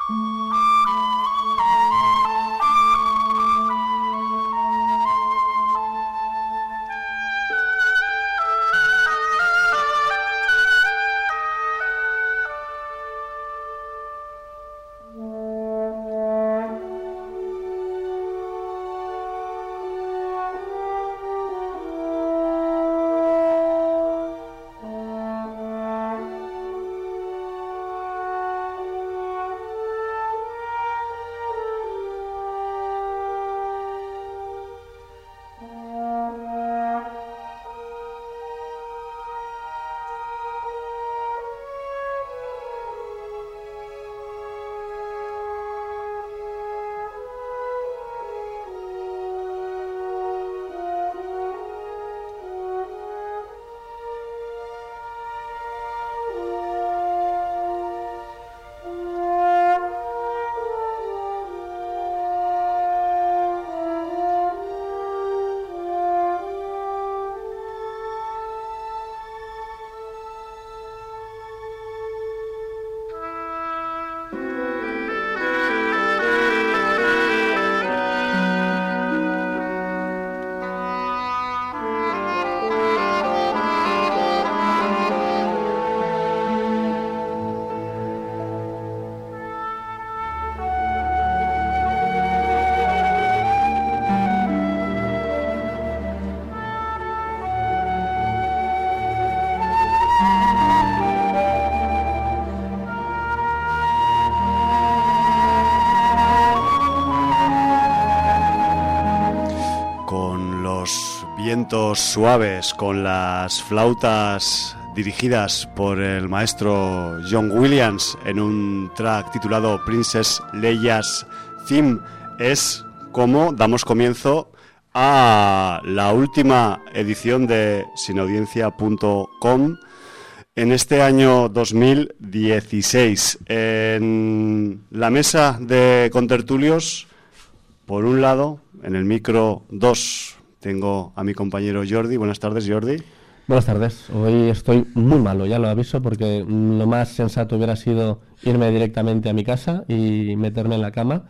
Vientos suaves, con las flautas dirigidas por el maestro John Williams en un track titulado Princess Leia's Theme, es como damos comienzo a la última edición de sinaudiencia.com en este año 2016. En la mesa de contertulios, por un lado, en el micro 2, tengo a mi compañero Jordi. Buenas tardes, Jordi. Buenas tardes. Hoy estoy muy malo, ya lo aviso, porque lo más sensato hubiera sido irme directamente a mi casa y meterme en la cama.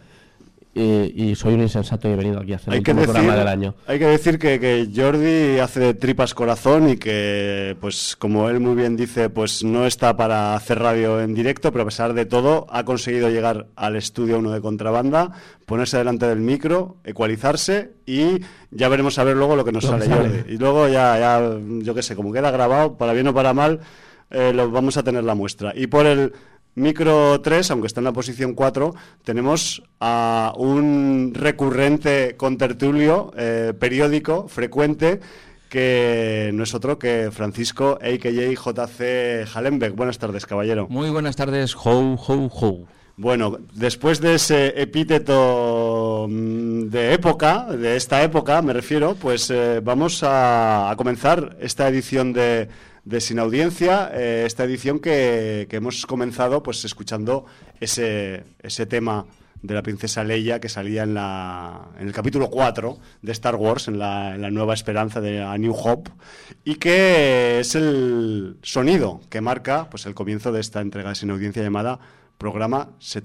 Y soy un insensato y he venido aquí a hacer el último programa del año. Hay que decir que Jordi hace de tripas corazón y que, pues como él muy bien dice, pues no está para hacer radio en directo, pero a pesar de todo ha conseguido llegar al estudio 1 de Contrabanda, ponerse delante del micro, ecualizarse y ya veremos a ver luego lo que nos sale Jordi. Y luego ya yo qué sé, como queda grabado, para bien o para mal, lo vamos a tener la muestra. Y por el micro 3, aunque está en la posición 4, tenemos a un recurrente contertulio periódico, frecuente, que no es otro que Francisco, a.k.a. JC Hallenbeck. Buenas tardes, caballero. Muy buenas tardes, ho, ho, ho. Bueno, después de ese epíteto de época, de esta época me refiero, pues vamos a comenzar esta edición de Sin Audiencia, esta edición que hemos comenzado pues escuchando ese tema de la princesa Leia que salía en el capítulo 4 de Star Wars, en la Nueva Esperanza de A New Hope, y que es el sonido que marca pues el comienzo de esta entrega de Sin Audiencia llamada Programa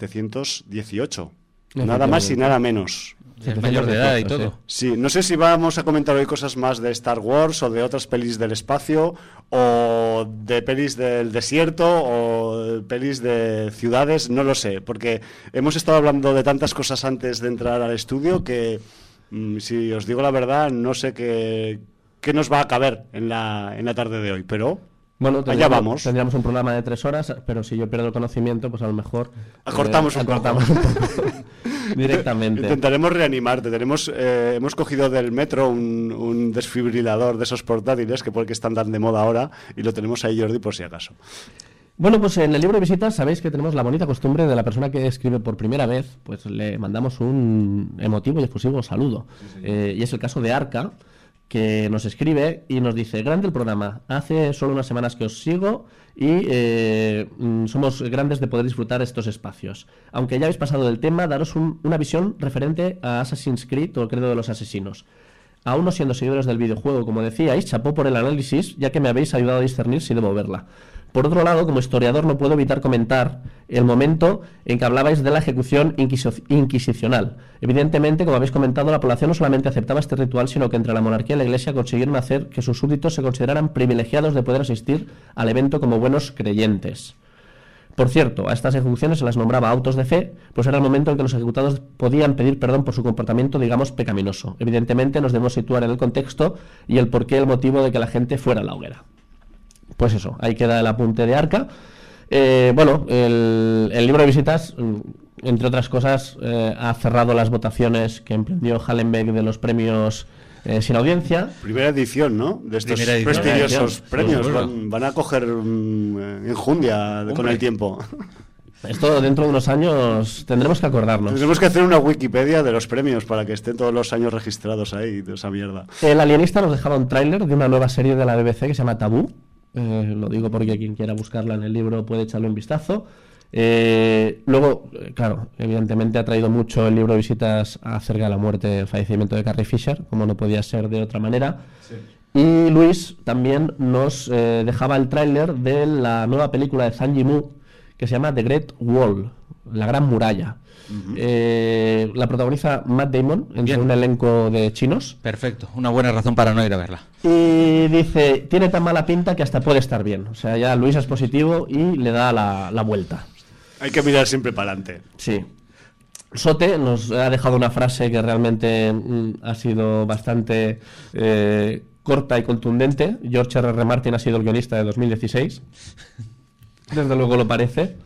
718. Nada más y nada menos. Es mayor de edad y todo. Sí, no sé si vamos a comentar hoy cosas más de Star Wars o de otras pelis del espacio o de pelis del desierto o de pelis de ciudades, no lo sé, porque hemos estado hablando de tantas cosas antes de entrar al estudio que, si os digo la verdad, no sé qué nos va a caber en la tarde de hoy, pero bueno, allá vamos. Tendríamos un programa de 3 horas, pero si yo pierdo el conocimiento, pues a lo mejor acortamos un poco. Directamente. Intentaremos reanimarte. Hemos cogido del metro un desfibrilador de esos portátiles porque están tan de moda ahora y lo tenemos ahí, Jordi, por si acaso. Bueno, pues en el libro de visitas sabéis que tenemos la bonita costumbre de la persona que escribe por primera vez, pues le mandamos un emotivo y efusivo saludo. Sí. Y es el caso de Arca, que nos escribe y nos dice: grande el programa, hace solo unas semanas que os sigo y somos grandes de poder disfrutar estos espacios. Aunque ya habéis pasado del tema, daros una visión referente a Assassin's Creed o el credo de los asesinos. Aún no siendo seguidores del videojuego, como decíais, chapó por el análisis, ya que me habéis ayudado a discernir si debo verla. Por otro lado, como historiador no puedo evitar comentar el momento en que hablabais de la ejecución inquisicional. Evidentemente, como habéis comentado, la población no solamente aceptaba este ritual, sino que entre la monarquía y la Iglesia consiguieron hacer que sus súbditos se consideraran privilegiados de poder asistir al evento como buenos creyentes. Por cierto, a estas ejecuciones se las nombraba autos de fe, pues era el momento en que los ejecutados podían pedir perdón por su comportamiento, digamos, pecaminoso. Evidentemente nos debemos situar en el contexto y el porqué, el motivo de que la gente fuera a la hoguera. Pues eso, ahí queda el apunte de Arca. El libro de visitas, entre otras cosas, ha cerrado las votaciones que emprendió Hallenbeck de los premios sin audiencia. Primera edición, ¿no? De estos prestigiosos premios. Van a coger enjundia con el tiempo. Esto dentro de unos años tendremos que acordarnos. Tendremos que hacer una Wikipedia de los premios para que estén todos los años registrados ahí, de esa mierda. El Alienista nos dejaba un tráiler de una nueva serie de la BBC que se llama Tabú. Lo digo porque quien quiera buscarla en el libro puede echarle un vistazo. Luego, claro, evidentemente ha traído mucho el libro de visitas acerca de la muerte, el fallecimiento de Carrie Fisher, como no podía ser de otra manera. Sí. Y Luis también nos dejaba el tráiler de la nueva película de Zhang Yimou que se llama The Great Wall, la Gran Muralla. La protagoniza Matt Damon entre un elenco de chinos. Perfecto, una buena razón para no ir a verla. Y dice, tiene tan mala pinta que hasta puede estar bien. O sea, ya Luis es positivo y le da la vuelta. Hay que mirar siempre para adelante. Sí. Sote nos ha dejado una frase que realmente ha sido bastante corta y contundente. George R.R. Martin ha sido el guionista de 2016. Desde luego lo parece.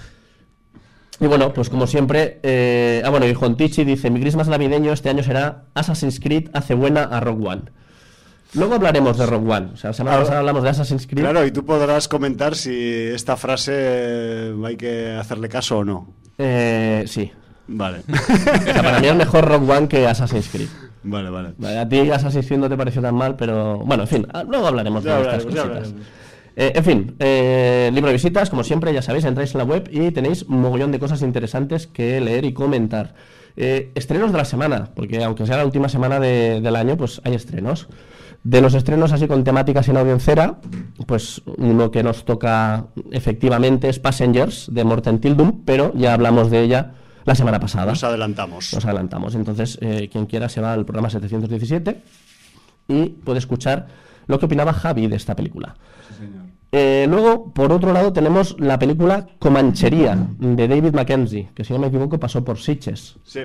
Y bueno, pues como siempre, y Juan Tichi dice, mi gris más navideño este año será Assassin's Creed hace buena a Rogue One. Luego hablaremos de Rogue One. O sea, la semana pasada hablamos de Assassin's Creed. Claro, y tú podrás comentar si esta frase hay que hacerle caso o no. Sí. Vale. O sea, para mí es mejor Rogue One que Assassin's Creed. Vale. A ti Assassin's Creed no te pareció tan mal, pero bueno, en fin, luego hablaremos de estas cositas. En fin, libro de visitas, como siempre, ya sabéis, entráis en la web y tenéis un mogollón de cosas interesantes que leer y comentar. Estrenos de la semana, porque aunque sea la última semana del año, pues hay estrenos. De los estrenos así con temática sin audiencera, pues uno que nos toca efectivamente es Passengers, de Morten Tildum, pero ya hablamos de ella la semana pasada. Nos adelantamos. Entonces, quien quiera se va al programa 717 y puede escuchar lo que opinaba Javi de esta película. Sí, señor. Luego, por otro lado, tenemos la película Comanchería, de David Mackenzie, que si no me equivoco pasó por Sitges. Sí.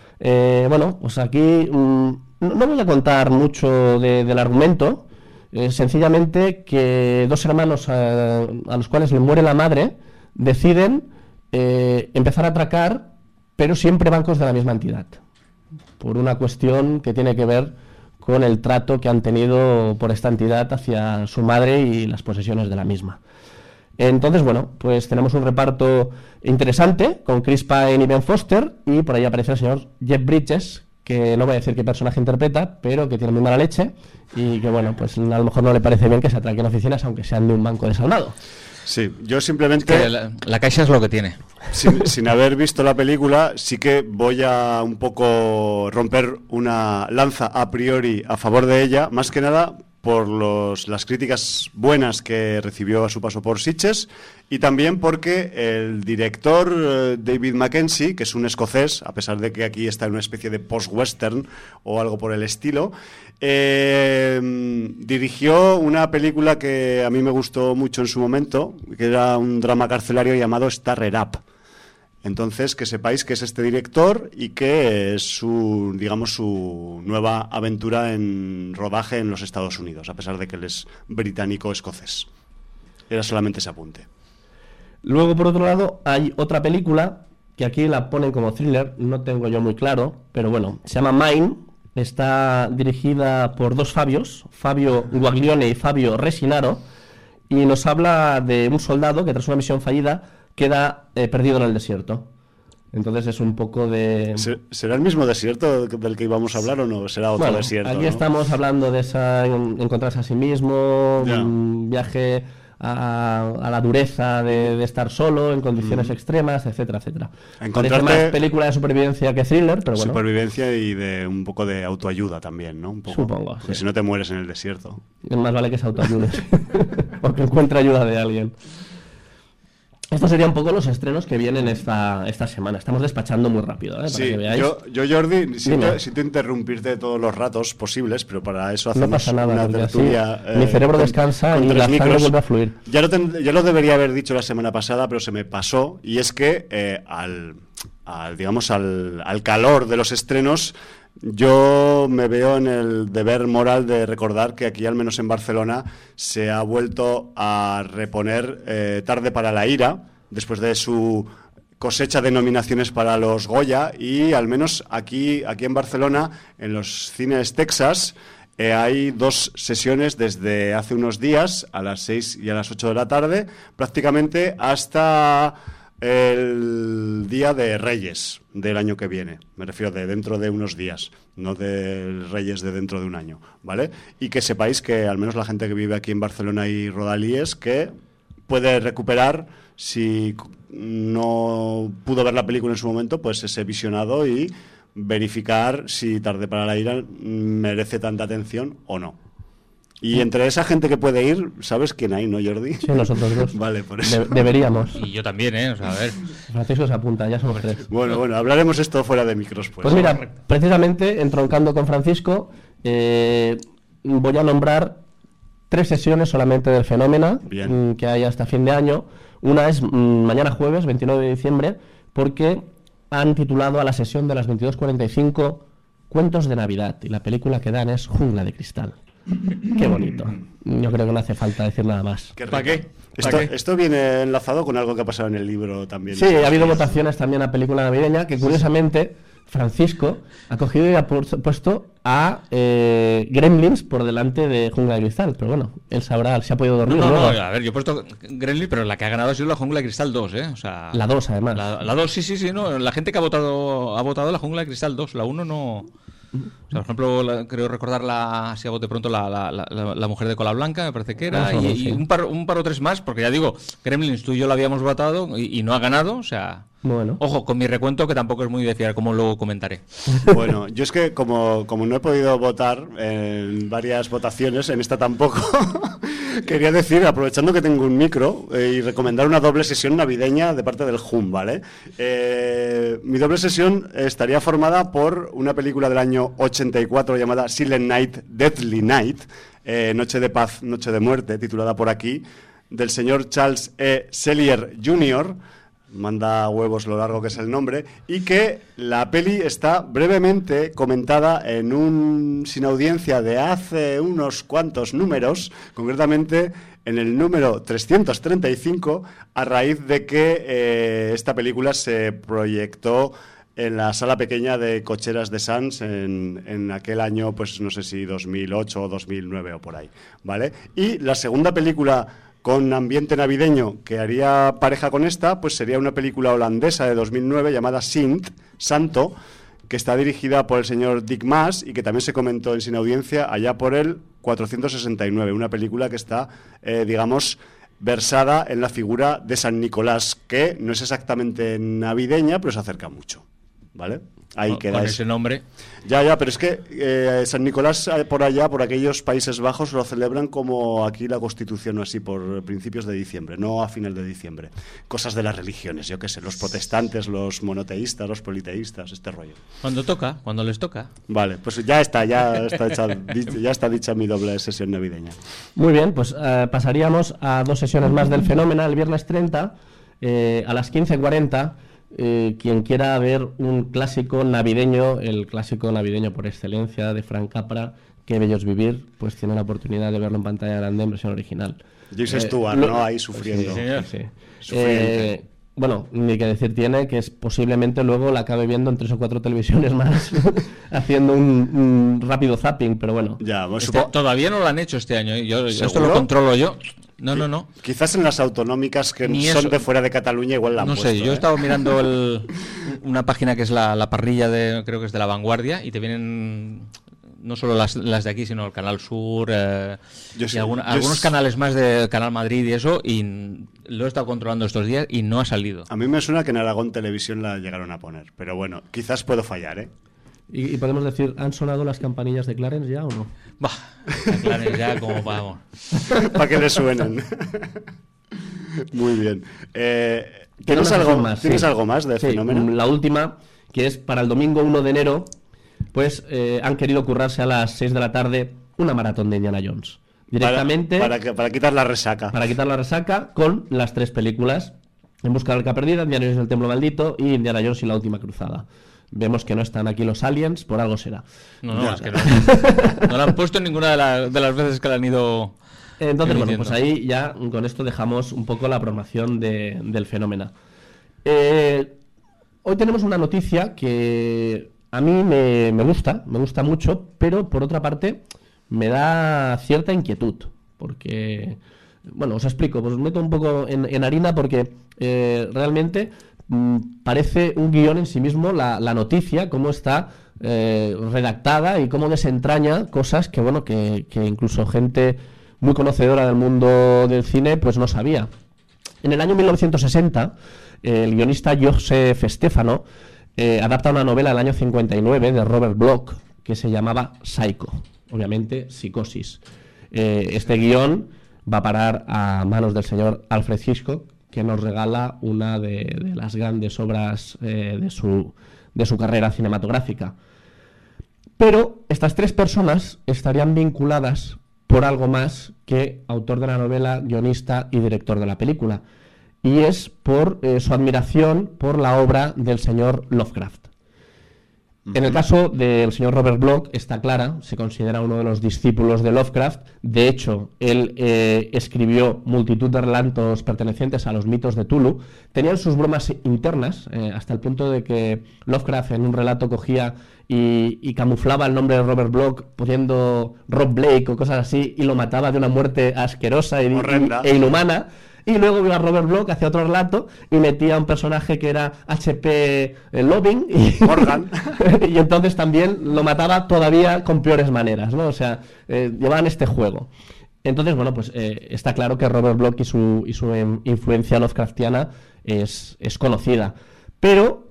Pues aquí no voy a contar mucho del argumento, sencillamente que dos hermanos a los cuales le muere la madre deciden empezar a atracar, pero siempre bancos de la misma entidad, por una cuestión que tiene que ver con el trato que han tenido por esta entidad hacia su madre y las posesiones de la misma. Entonces, bueno, pues tenemos un reparto interesante con Chris Pine y Ben Foster, y por ahí aparece el señor Jeff Bridges, que no voy a decir qué personaje interpreta, pero que tiene muy mala leche y que, bueno, pues a lo mejor no le parece bien que se atraquen oficinas aunque sean de un banco desalmado. Sí, yo simplemente... Es que la Caixa es lo que tiene. Sin haber visto la película, sí que voy a un poco romper una lanza a priori a favor de ella, más que nada por las críticas buenas que recibió a su paso por Sitges, y también porque el director David Mackenzie, que es un escocés, a pesar de que aquí está en una especie de post-western o algo por el estilo, dirigió una película que a mí me gustó mucho en su momento, que era un drama carcelario llamado Starrer Up. Entonces, que sepáis que es este director y que es su nueva aventura en rodaje en los Estados Unidos, a pesar de que él es británico-escocés. Era solamente ese apunte. Luego, por otro lado, hay otra película que aquí la ponen como thriller, no tengo yo muy claro, pero bueno, se llama Mine, está dirigida por dos Fabios, Fabio Guaglione y Fabio Resinaro, y nos habla de un soldado que tras una misión fallida queda perdido en el desierto. Entonces es un poco de... ¿Será el mismo desierto del que íbamos a hablar o no? ¿Será otro desierto? Aquí ¿no? Estamos hablando de encontrarse a sí mismo, un viaje a la dureza de estar solo en condiciones extremas, etcétera, etcétera. Parece más película de supervivencia que thriller, pero bueno. Supervivencia y de un poco de autoayuda también, ¿no? Un poco. Supongo, porque si no te mueres en el desierto. Más vale que se autoayude, porque encuentra ayuda de alguien. Estos serían un poco los estrenos que vienen esta semana. Estamos despachando muy rápido, para Sí, que veáis. yo Jordi, Dime. siento interrumpirte todos los ratos posibles, pero para eso hacemos No pasa nada, una porque así tertulia. mi cerebro descansa y tres la sangre micros. vuelve a fluir. Ya lo debería haber dicho la semana pasada, pero se me pasó. Y es que digamos, al calor de los estrenos, yo me veo en el deber moral de recordar que aquí, al menos en Barcelona, se ha vuelto a reponer Tarde para la ira, después de su cosecha de nominaciones para los Goya, y al menos aquí en Barcelona, en los cines Texas, hay 2 sesiones desde hace unos días, a las 6 y a las 8 de la tarde, prácticamente hasta el Día de Reyes del año que viene. Me refiero de dentro de unos días, no de Reyes de dentro de un año, ¿vale? Y que sepáis que al menos la gente que vive aquí en Barcelona y rodalíes, que puede recuperar, si no pudo ver la película en su momento, pues ese visionado y verificar si Tarde para la ira merece tanta atención o no. Y entre esa gente que puede ir, ¿sabes quién hay, no, Jordi? Sí, nosotros dos. Vale, por eso. Deberíamos. Y yo también, ¿eh? O sea, a ver. Francisco se apunta, ya somos 3. Bueno, hablaremos esto fuera de micros, pues. Pues mira, precisamente, entroncando con Francisco, voy a nombrar 3 sesiones solamente del Fenómena que hay hasta fin de año. Una es mañana jueves, 29 de diciembre, porque han titulado a la sesión de las 22:45 Cuentos de Navidad, y la película que dan es Jungla de Cristal. Qué bonito. Yo creo que no hace falta decir nada más. ¿Para qué? Esto viene enlazado con algo que ha pasado en el libro también. Sí, ha habido votaciones también a película navideña, que curiosamente Francisco ha cogido y ha puesto a Gremlins por delante de Jungla de Cristal, pero bueno, él sabrá, se ha podido dormir. No, luego. a ver, yo he puesto Gremlins, pero la que ha ganado ha sido la Jungla de Cristal 2, ¿eh? O sea, La 2, además. La 2, sí, no. La gente que ha votado la Jungla de Cristal 2, la 1 no. O sea, por ejemplo, creo recordar si hago de pronto la mujer de cola blanca, me parece que era, y un par o 3 más, porque ya digo, Gremlins, tú y yo lo habíamos votado y no ha ganado, o sea. Bueno. Ojo, con mi recuento, que tampoco es muy de fiar, como luego comentaré. Bueno, yo es que como no he podido votar en varias votaciones, en esta tampoco, quería decir, aprovechando que tengo un micro, y recomendar una doble sesión navideña de parte del JUM, ¿vale? Mi doble sesión estaría formada por una película del año 84 llamada Silent Night, Deadly Night, Noche de Paz, Noche de Muerte, titulada por aquí, del señor Charles E. Sellier Jr., manda huevos lo largo que es el nombre, y que la peli está brevemente comentada en un sin audiencia de hace unos cuantos números, concretamente en el número 335, a raíz de que esta película se proyectó en la sala pequeña de Cocheras de Sants en aquel año, pues no sé si 2008 o 2009 o por ahí, ¿vale? Y la segunda película con ambiente navideño que haría pareja con esta, pues sería una película holandesa de 2009 llamada Sint, Santo, que está dirigida por el señor Dick Maas y que también se comentó en Sin Audiencia allá por el 469, una película que está, digamos, versada en la figura de San Nicolás, que no es exactamente navideña, pero se acerca mucho, ¿vale? Ahí queda con eso. ese nombre. Ya, pero es que San Nicolás por allá, por aquellos Países Bajos, lo celebran como aquí la Constitución o así, por principios de diciembre, no a final de diciembre. Cosas de las religiones, yo qué sé, los protestantes, los monoteístas, los politeístas, este rollo. Cuando les toca. Vale, pues ya está dicha mi doble sesión navideña. Muy bien, pues pasaríamos a 2 sesiones más del Fenómeno el viernes 30, a las 15:40. Quien quiera ver un clásico navideño, el clásico navideño por excelencia de Frank Capra, Qué bello es vivir, pues tiene la oportunidad de verlo en pantalla grande en versión original. Jason Stewart, ¿no? Ahí sufriendo. Sí. Bueno, ni que decir tiene que es posiblemente luego la acabe viendo en 3 o 4 televisiones más haciendo un rápido zapping, pero bueno. Ya, pues todavía no lo han hecho este año, yo esto lo ¿Seguro? controlo yo. No. Quizás en las autonómicas que Ni son eso. de fuera de Cataluña igual la han puesto. No sé, yo he estado mirando una página que es la parrilla creo que es de La Vanguardia, y te vienen no solo las de aquí, sino el Canal Sur, algunos canales más de Canal Madrid y eso, y lo he estado controlando estos días y no ha salido. A mí me suena que en Aragón Televisión la llegaron a poner, pero bueno, quizás puedo fallar, ¿eh? Y podemos decir, ¿han sonado las campanillas de Clarence ya o no? Bah, Clarence ya como vamos. Para que le suenen. Muy bien. ¿Tienes algo más de Fenómeno? La última, que es para el domingo 1 de enero, pues han querido currarse a las 6 de la tarde una maratón de Indiana Jones. Directamente. Para quitar la resaca. Para quitar la resaca con las 3 películas: En busca del arca perdida, Indiana Jones y el templo maldito y Indiana Jones y la última cruzada. Vemos que no están aquí los aliens, por algo será. No, es que no. No la han puesto en ninguna de las veces que la han ido. Entonces, bueno, pues ahí ya con esto dejamos un poco la programación del Fenómeno. Hoy tenemos una noticia que a mí me gusta mucho, pero por otra parte me da cierta inquietud, porque, bueno, os explico, pues os meto un poco en harina porque realmente parece un guión en sí mismo la noticia, cómo está redactada y cómo desentraña cosas que, bueno, que incluso gente muy conocedora del mundo del cine pues no sabía. En el año 1960, el guionista Joseph Stefano adapta una novela del año 59 de Robert Bloch que se llamaba Psycho, obviamente Psicosis. Este guión va a parar a manos del señor Alfred Hitchcock, que nos regala una de las grandes obras de su carrera cinematográfica. Pero estas 3 personas estarían vinculadas por algo más que autor de la novela, guionista y director de la película, y es por su admiración por la obra del señor Lovecraft. En el caso del señor Robert Bloch está clara, se considera uno de los discípulos de Lovecraft. De hecho, él escribió multitud de relatos pertenecientes a los mitos de Tulu. Tenían sus bromas internas, hasta el punto de que Lovecraft en un relato cogía y camuflaba el nombre de Robert Bloch poniendo Rob Blake o cosas así, y lo mataba de una muerte asquerosa e inhumana. Y luego iba Robert Bloch, hacía otro relato y metía un personaje que era H.P. Loving y Morgan. Y entonces también lo mataba todavía con peores maneras, ¿no? O sea, llevaban este juego. Entonces, bueno, pues está claro que Robert Bloch y su influencia Lovecraftiana es conocida. Pero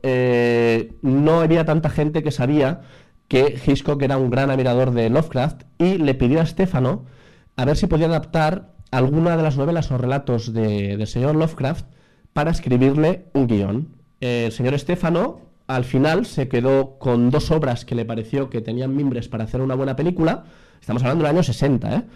no había tanta gente que sabía que Hitchcock era un gran admirador de Lovecraft y le pidió a Stefano a ver si podía adaptar alguna de las novelas o relatos del señor Lovecraft para escribirle un guión. El señor Stefano al final se quedó con 2 obras que le pareció que tenían mimbres para hacer una buena película. Estamos hablando del año 60, ¿eh?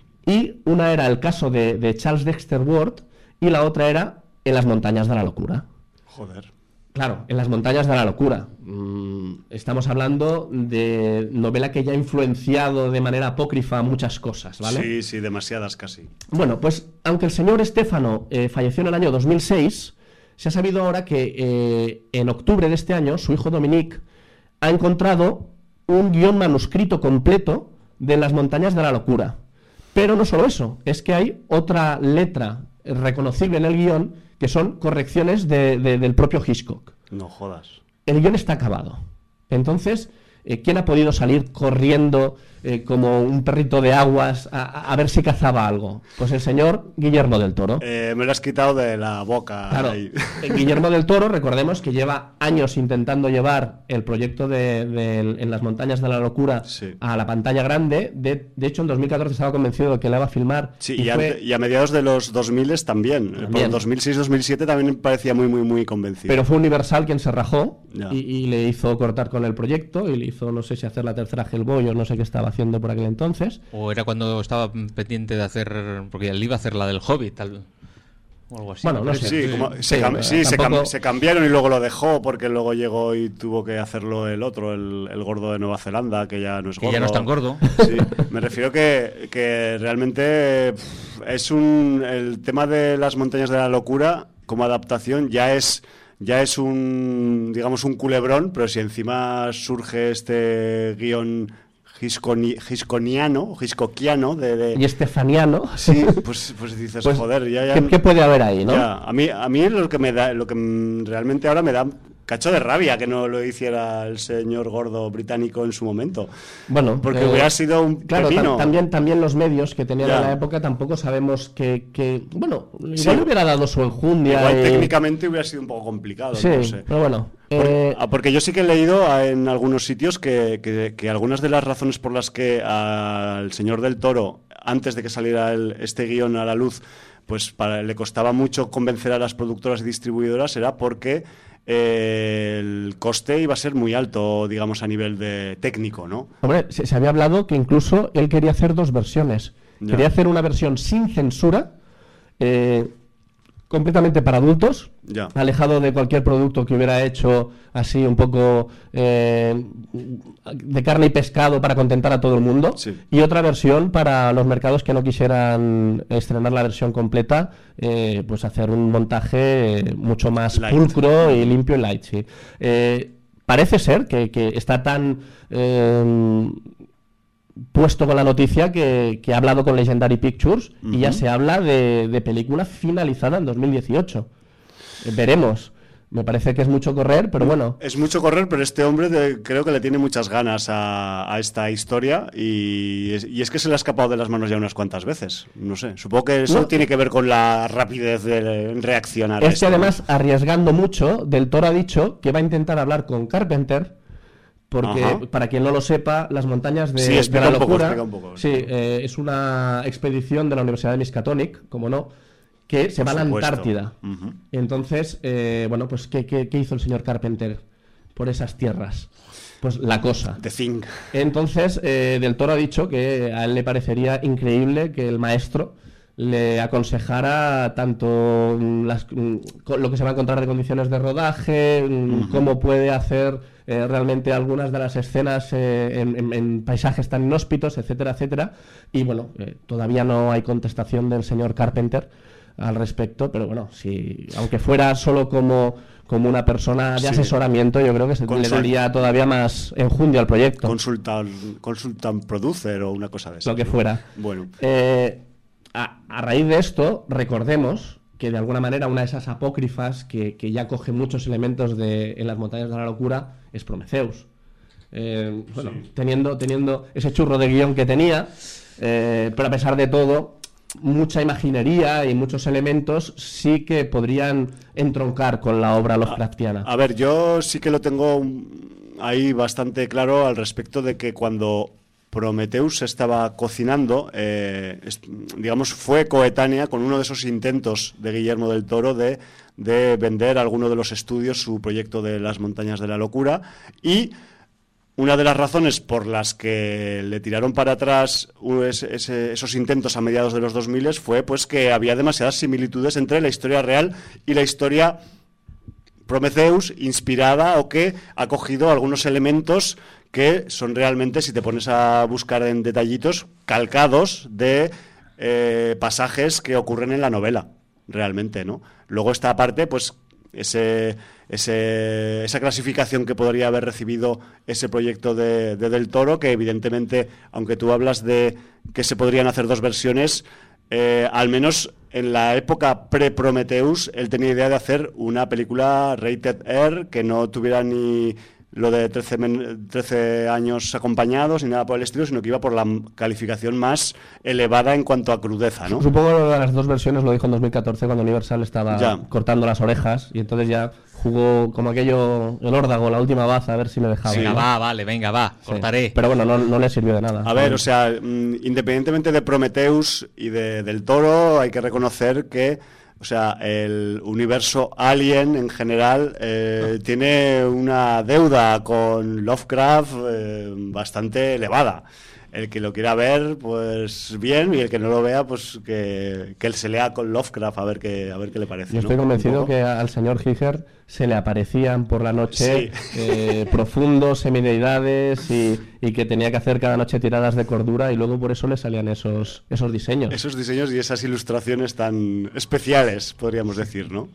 Y una era El caso de Charles Dexter Ward y la otra era En las montañas de la locura. Joder. Claro, En las montañas de la locura. Estamos hablando de novela que ya ha influenciado de manera apócrifa muchas cosas, ¿vale? Sí, demasiadas casi. Bueno, pues aunque el señor Stefano falleció en el año 2006, se ha sabido ahora que en octubre de este año su hijo Dominique ha encontrado un guión manuscrito completo de Las montañas de la locura. Pero no solo eso, es que hay otra letra reconocible en el guión que son correcciones del propio Hitchcock. No jodas. El guión está acabado. Entonces, ¿quién ha podido salir corriendo como un perrito de aguas a ver si cazaba algo? Pues el señor Guillermo del Toro. Me lo has quitado de la boca. Claro, Guillermo del Toro, recordemos que lleva años intentando llevar el proyecto En las montañas de la locura a la pantalla grande. De hecho, en 2014 estaba convencido de que la iba a filmar. Sí, y a mediados de los 2000 también. Por 2006-2007 también parecía muy convencido. Pero fue Universal quien se rajó y le hizo cortar con el proyecto y le hizo, no sé si hacer la tercera Hellboy o no sé qué estaba haciendo por aquel entonces. O era cuando estaba pendiente de hacer, porque él iba a hacer la del Hobbit, tal, o algo así. Bueno, no sé. Se cambiaron y luego lo dejó porque luego llegó y tuvo que hacerlo el otro, el gordo de Nueva Zelanda, que ya no es gordo. Que ya no es tan gordo. Sí, me refiero que realmente es el tema de Las montañas de la locura como adaptación ya es un, digamos, un culebrón, pero si encima surge este guión hitchcockiano y estefaniano, sí, pues dices, pues, joder, ya ¿qué puede haber ahí, no? Ya, a mí lo que realmente ahora me da cacho de rabia que no lo hiciera el señor gordo británico en su momento. Bueno, porque hubiera sido un pepino. También los medios que tenían en la época tampoco sabemos que bueno, igual le hubiera dado su enjundia. Igual técnicamente hubiera sido un poco complicado, sí, no sé. Pero bueno. Porque yo sí que he leído en algunos sitios que algunas de las razones por las que al señor del Toro, antes de que saliera este guión a la luz, pues le costaba mucho convencer a las productoras y distribuidoras era porque el coste iba a ser muy alto, digamos, a nivel de técnico, ¿no? Hombre, se había hablado que incluso él quería hacer 2 versiones. Ya. Quería hacer una versión sin censura, completamente para adultos, ya, alejado de cualquier producto que hubiera hecho así un poco de carne y pescado para contentar a todo el mundo, sí, y otra versión para los mercados que no quisieran estrenar la versión completa, pues hacer un montaje mucho más light, pulcro y limpio y light, sí. Parece ser que está tan puesto con la noticia que ha hablado con Legendary Pictures, y ya se habla de película finalizada en 2018. Veremos. Me parece que es mucho correr, pero bueno. Es mucho correr, pero este hombre creo que le tiene muchas ganas a esta historia y es que se le ha escapado de las manos ya unas cuantas veces. No sé, supongo que eso tiene que ver con la rapidez de reaccionar. Es que además, arriesgando mucho, Del Toro ha dicho que va a intentar hablar con Carpenter, porque, para quien no lo sepa, Las montañas de la locura es una expedición de la Universidad de Miskatonic, como no, que se va a la Antártida. Entonces, bueno, pues ¿qué hizo el señor Carpenter por esas tierras? Pues La Cosa. The Thing. Entonces, Del Toro ha dicho que a él le parecería increíble que el maestro le aconsejara tanto lo que se va a encontrar de condiciones de rodaje, cómo puede hacer realmente algunas de las escenas en paisajes tan inhóspitos, etcétera, etcétera. Y bueno, todavía no hay contestación del señor Carpenter al respecto, pero bueno, si aunque fuera solo como una persona de asesoramiento, yo creo que le daría todavía más enjundia al proyecto. Consultan producer o una cosa de eso. Lo que fuera. Bueno. A raíz de esto, recordemos que de alguna manera una de esas apócrifas que ya coge muchos elementos en Las montañas de la locura es Prometheus. Bueno, teniendo ese churro de guión que tenía, pero a pesar de todo, mucha imaginería y muchos elementos sí que podrían entroncar con la obra Lovecraftiana. A ver, yo sí que lo tengo ahí bastante claro al respecto de que cuando Prometheus se estaba cocinando, digamos, fue coetánea con uno de esos intentos de Guillermo del Toro de vender a alguno de los estudios su proyecto de Las montañas de la locura, y una de las razones por las que le tiraron para atrás esos intentos a mediados de los 2000 fue pues que había demasiadas similitudes entre la historia real y la historia Prometheus inspirada, o que ha cogido algunos elementos que son realmente, si te pones a buscar en detallitos, calcados de pasajes que ocurren en la novela, realmente, ¿no? Luego está aparte, pues, esa clasificación que podría haber recibido ese proyecto de Del Toro, que evidentemente, aunque tú hablas de que se podrían hacer 2 versiones, al menos en la época pre-Prometheus, él tenía idea de hacer una película rated R que no tuviera ni lo de 13 años acompañados ni nada por el estilo, sino que iba por la calificación más elevada en cuanto a crudeza, ¿no? Supongo que las 2 versiones lo dijo en 2014 cuando Universal estaba cortando las orejas, y entonces ya jugó como aquello, el órdago, la última baza, a ver si me dejaba. Venga, va, cortaré. Pero bueno, no le sirvió de nada. A ver, o sea, independientemente de Prometheus y Del Toro, hay que reconocer que, o sea, el universo Alien en general tiene una deuda con Lovecraft bastante elevada. El que lo quiera ver, pues bien, y el que no lo vea, pues que él se lea con Lovecraft a ver qué le parece. Yo estoy convencido que al señor Giger se le aparecían por la noche profundos semideidades y que tenía que hacer cada noche tiradas de cordura, y luego por eso le salían esos diseños. Esos diseños y esas ilustraciones tan especiales, podríamos decir, ¿no?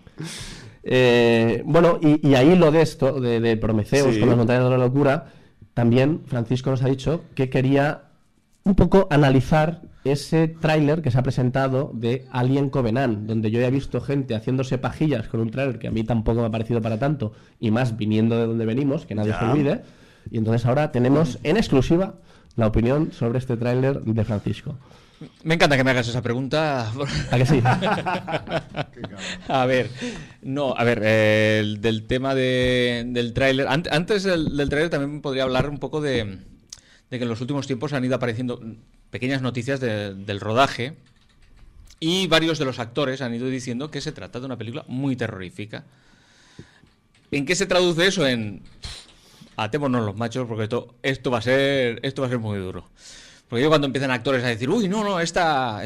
Bueno, y ahí lo de esto, de Prometheus con Las montañas de la locura, también Francisco nos ha dicho que quería un poco analizar ese tráiler que se ha presentado de Alien Covenant, donde yo ya he visto gente haciéndose pajillas con un tráiler que a mí tampoco me ha parecido para tanto, y más viniendo de donde venimos, que nadie se olvide. Y entonces ahora tenemos en exclusiva la opinión sobre este tráiler de Francisco. Me encanta que me hagas esa pregunta. ¿A que sí? A ver, del tema del tráiler. Antes del tráiler también podría hablar un poco de que en los últimos tiempos han ido apareciendo pequeñas noticias del rodaje Y varios de los actores han ido diciendo que se trata de una película muy terrorífica. ¿En qué se traduce eso? En atémonos los machos, porque esto va a ser muy duro. Porque yo cuando empiezan actores a decir, uy, no, esta va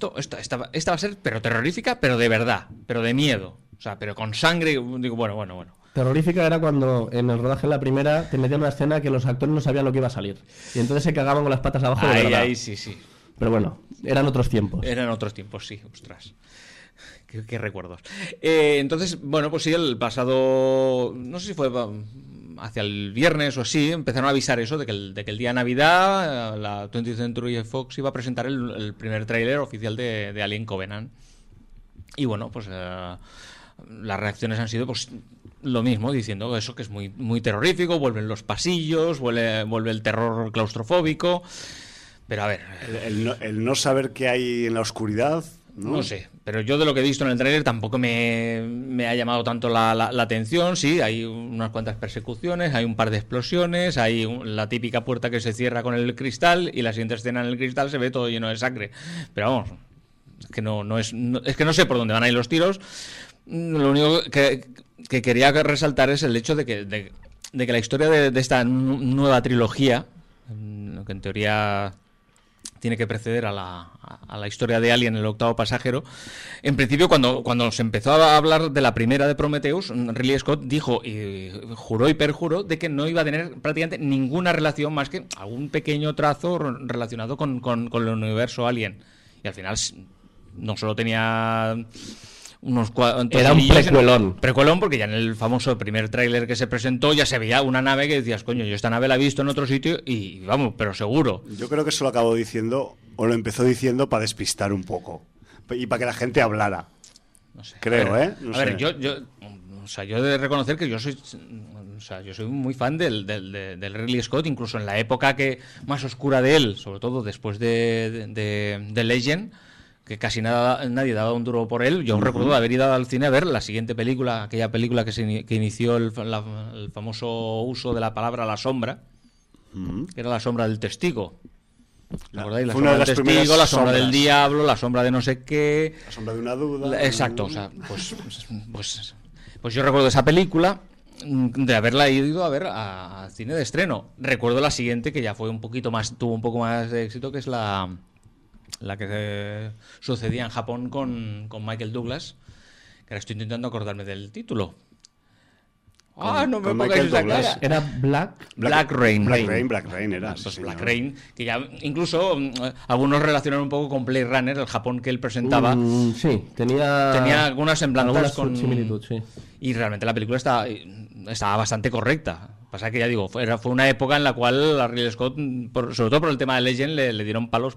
a ser pero terrorífica, pero de verdad, pero de miedo, o sea, pero con sangre, digo, bueno. Terrorífica era cuando en el rodaje en la primera te metían una escena que los actores no sabían lo que iba a salir. Y entonces se cagaban con las patas abajo de verdad. Ahí sí. Pero bueno, eran otros tiempos. Eran otros tiempos, sí, ostras. Qué recuerdos. Entonces, bueno, pues sí, el pasado, no sé si fue hacia el viernes o así, empezaron a avisar eso de que el día de Navidad la 20th Century Fox iba a presentar el primer tráiler oficial de Alien Covenant. Y bueno, pues las reacciones han sido pues lo mismo, diciendo eso, que es muy, muy terrorífico, vuelven los pasillos, vuelve el terror claustrofóbico. Pero a ver, el no saber qué hay en la oscuridad, no sé, pero yo de lo que he visto en el tráiler tampoco me ha llamado tanto la atención. Sí, hay unas cuantas persecuciones, hay un par de explosiones, hay la típica puerta que se cierra con el cristal y la siguiente escena en el cristal se ve todo lleno de sangre. Pero vamos, es que no sé por dónde van a ir los tiros. Lo único que quería resaltar es el hecho de que la historia de esta nueva trilogía, que en teoría tiene que preceder a la historia de Alien, el octavo pasajero. En principio, cuando se empezó a hablar de la primera de Prometheus, Ridley Scott dijo y juró y perjuró de que no iba a tener prácticamente ninguna relación más que algún pequeño trazo relacionado con el universo Alien. Y al final no solo tenía unos cuantos... Era un precuelón. Precuelón, porque ya en el famoso primer tráiler que se presentó ya se veía una nave que decías, coño, yo esta nave la he visto en otro sitio y vamos, pero seguro. Yo creo que eso lo acabó diciendo, o lo empezó diciendo para despistar un poco. Y para que la gente hablara. No sé. Creo, a ver, yo he de reconocer que yo soy muy fan del Ridley Scott, incluso en la época más oscura de él, sobre todo después de Legend, que casi nadie daba un duro por él. Yo recuerdo haber ido al cine a ver la siguiente película, aquella película que inició el famoso uso de la palabra la sombra, que era la sombra del testigo. ¿Recordáis? La sombra del testigo, la sombra del diablo, la sombra de no sé qué. La sombra de una duda. Exacto, o sea, pues yo recuerdo esa película de haberla ido a ver a cine de estreno. Recuerdo la siguiente que ya tuvo un poco más de éxito, que es la que sucedía en Japón con Michael Douglas, que ahora estoy intentando acordarme del título. No me pongáis esa cara. Era Black Rain. Black Rain era. Pues Black Rain, que ya incluso algunos relacionaron un poco con Blade Runner, el Japón que él presentaba. Sí, tenía algunas semblanzas con similitud, sí. Y realmente la película estaba bastante correcta. Pasa que ya digo, fue una época en la cual a Ridley Scott, sobre todo por el tema de Legend, le dieron palos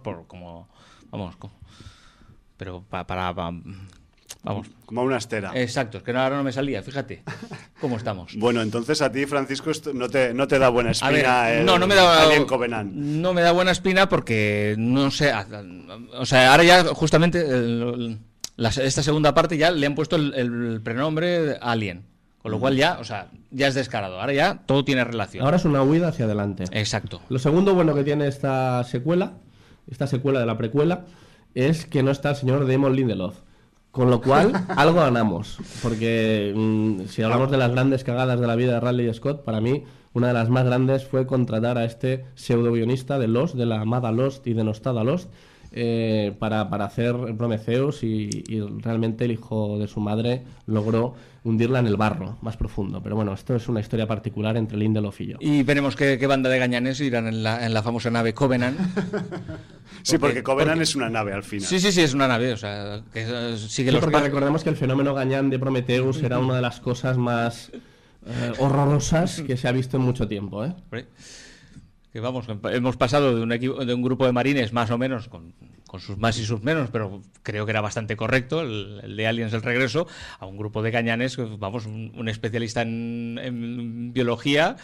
pero vamos. Como una estera. Exacto, es que ahora no me salía, fíjate cómo estamos. Bueno, entonces a ti, Francisco, esto no te da buena espina. A ver, no me da Alien Covenant. No me da buena espina porque no sé, o sea, ahora ya justamente esta segunda parte ya le han puesto el prenombre Alien, con lo cual ya es descarado. Ahora ya todo tiene relación. Ahora es una huida hacia adelante. Exacto. Lo segundo bueno que tiene esta secuela de la precuela, es que no está el señor Damon Lindelof. Con lo cual, algo ganamos. Porque si hablamos de las grandes cagadas de la vida de Ridley Scott, para mí, una de las más grandes fue contratar a este pseudo guionista de Lost, de la amada Lost y denostada Lost, para hacer Prometheus, y realmente el hijo de su madre logró hundirla en el barro más profundo. Pero bueno, esto es una historia particular entre Lindelof y yo. Y veremos qué banda de gañanes irán en la famosa nave Covenant. Sí, porque Covenant es una nave al final. Sí, es una nave, o sea, que sigue los porque recordemos que el fenómeno gañán de Prometheus era una de las cosas más horrorosas que se ha visto en mucho tiempo, ¿eh? Que vamos, hemos pasado de un grupo de marines más o menos con sus más y sus menos, pero creo que era bastante correcto el de Aliens el regreso, a un grupo de cañanes, vamos, un especialista en biología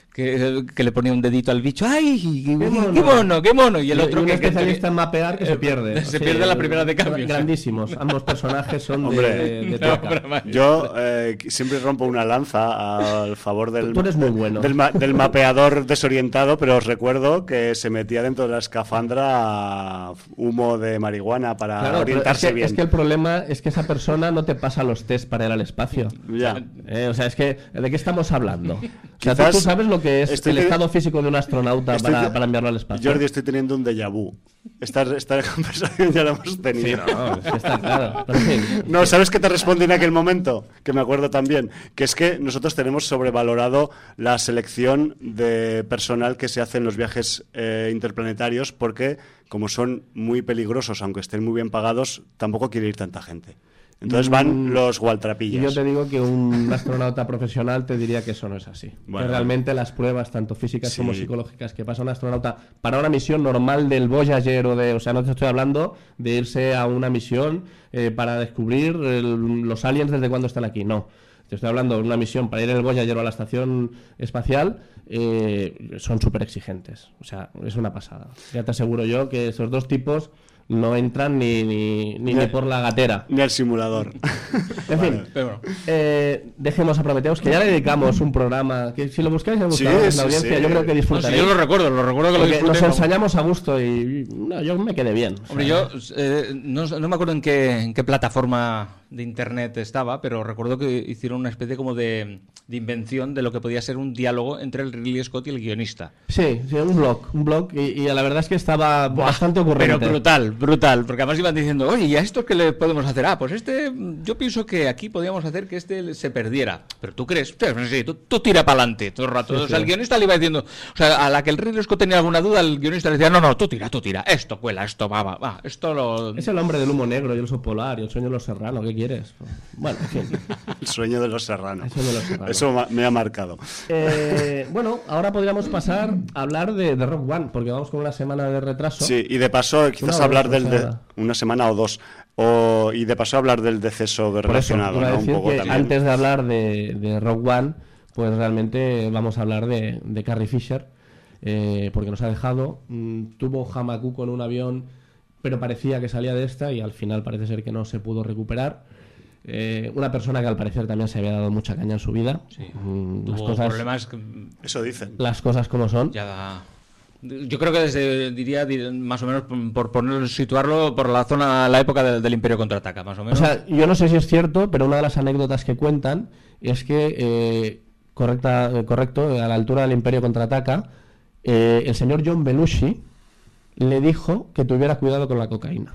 que le ponía un dedito al bicho. ¡Ay! ¡Qué mono! ¡Qué mono! Y el otro un que especialista en mapear que se pierde. Se pierde la primera de cambio. Grandísimos. Ambos personajes son Hombre, de traca. Yo siempre rompo una lanza al favor Tú eres muy bueno. del mapeador desorientado, pero os recuerdo que se metía dentro de la escafandra humo de marihuana para orientarse bien. Es que el problema es que esa persona no te pasa los test para ir al espacio. Ya. O sea, es que ¿de qué estamos hablando? O sea, Quizás tú sabes lo que es el estado físico de un astronauta para enviarlo al espacio. Jordi, estoy teniendo un déjà vu. Esta conversación ya la hemos tenido. Sí, no, es que está claro. Pero, en fin. No, ¿sabes qué te respondí en aquel momento? Que me acuerdo también. Que es que nosotros tenemos sobrevalorado la selección de personal que se hace en los viajes interplanetarios porque, como son muy peligrosos, aunque estén muy bien pagados, tampoco quiere ir tanta gente. Entonces van los gualtrapillas. Y yo te digo que un astronauta profesional te diría que eso no es así. Bueno, que realmente las pruebas, tanto físicas como psicológicas, que pasa un astronauta para una misión normal del Voyager o sea, no te estoy hablando de irse a una misión para descubrir los aliens desde cuándo están aquí. No. Te estoy hablando de una misión para ir en el Voyager o a la estación espacial, son súper exigentes. O sea, es una pasada. Ya te aseguro yo que esos dos tipos no entran ni por la gatera. Ni al simulador. En fin, dejemos a Prometheus, que ya le dedicamos un programa, que si lo buscáis en la audiencia, yo creo que disfrutaréis. Yo lo recuerdo que lo disfruté. Nos ensayamos a gusto y yo me quedé bien. Hombre, yo no me acuerdo en qué plataforma de internet estaba, pero recuerdo que hicieron una especie como de invención de lo que podía ser un diálogo entre el Ridley Scott y el guionista. Sí, un blog y la verdad es que estaba bastante ocurrente. Pero brutal, porque además iban diciendo, oye, ¿y a esto qué le podemos hacer? Pues yo pienso que aquí podíamos hacer que se perdiera. Pero tú crees, sí, tú tira para adelante todo el rato. Sí, o sea, el guionista le iba diciendo, o sea, a la que el Ridley Scott tenía alguna duda, el guionista le decía, no, tú tira, esto cuela, esto va, esto lo... Es el hombre del humo negro y el oso polar y el sueño de los serranos, ¿qué quieres? Bueno, en fin. El sueño de los serranos. Eso me ha marcado. Bueno, ahora podríamos pasar a hablar de Rogue One, porque vamos con una semana de retraso. Sí, y de paso quizás hablar una semana o dos. Y de paso hablar del deceso relacionado, ¿no? Un poco también. Antes de hablar de Rogue One, pues realmente vamos a hablar de Carrie Fisher, porque nos ha dejado. Tuvo Hamaku con un avión, pero parecía que salía de esta y al final parece ser que no se pudo recuperar. Una persona que al parecer también se había dado mucha caña en su vida. Sí. Las Hubo cosas, problemas eso dicen. Las cosas como son. Yo creo que diría más o menos por situarlo por la época del Imperio Contraataca, más o menos. O sea, yo no sé si es cierto, pero una de las anécdotas que cuentan es que, correcto, a la altura del Imperio Contraataca, el señor John Belushi le dijo que tuviera cuidado con la cocaína.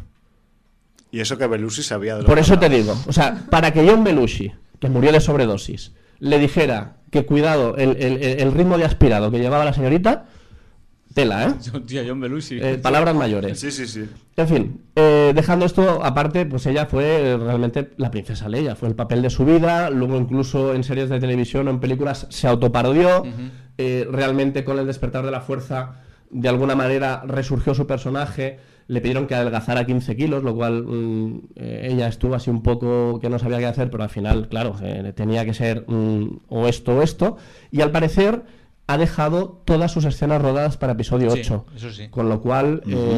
Y eso que Belushi sabía de lo Por que eso hablaba. te digo, o sea, para que John Belushi, que murió de sobredosis, le dijera que cuidado el ritmo de aspirado que llevaba la señorita, tela, ¿eh? John Belushi. Palabras mayores. Sí. En fin, dejando esto aparte, pues ella fue realmente la princesa Leia, fue el papel de su vida, luego incluso en series de televisión o en películas se autoparodió, realmente con el despertar de la fuerza, de alguna manera resurgió su personaje. Le pidieron que adelgazara 15 kilos, lo cual ella estuvo así un poco que no sabía qué hacer, pero al final, claro, tenía que ser o esto. Y al parecer ha dejado todas sus escenas rodadas para episodio 8. Eso sí. Con lo cual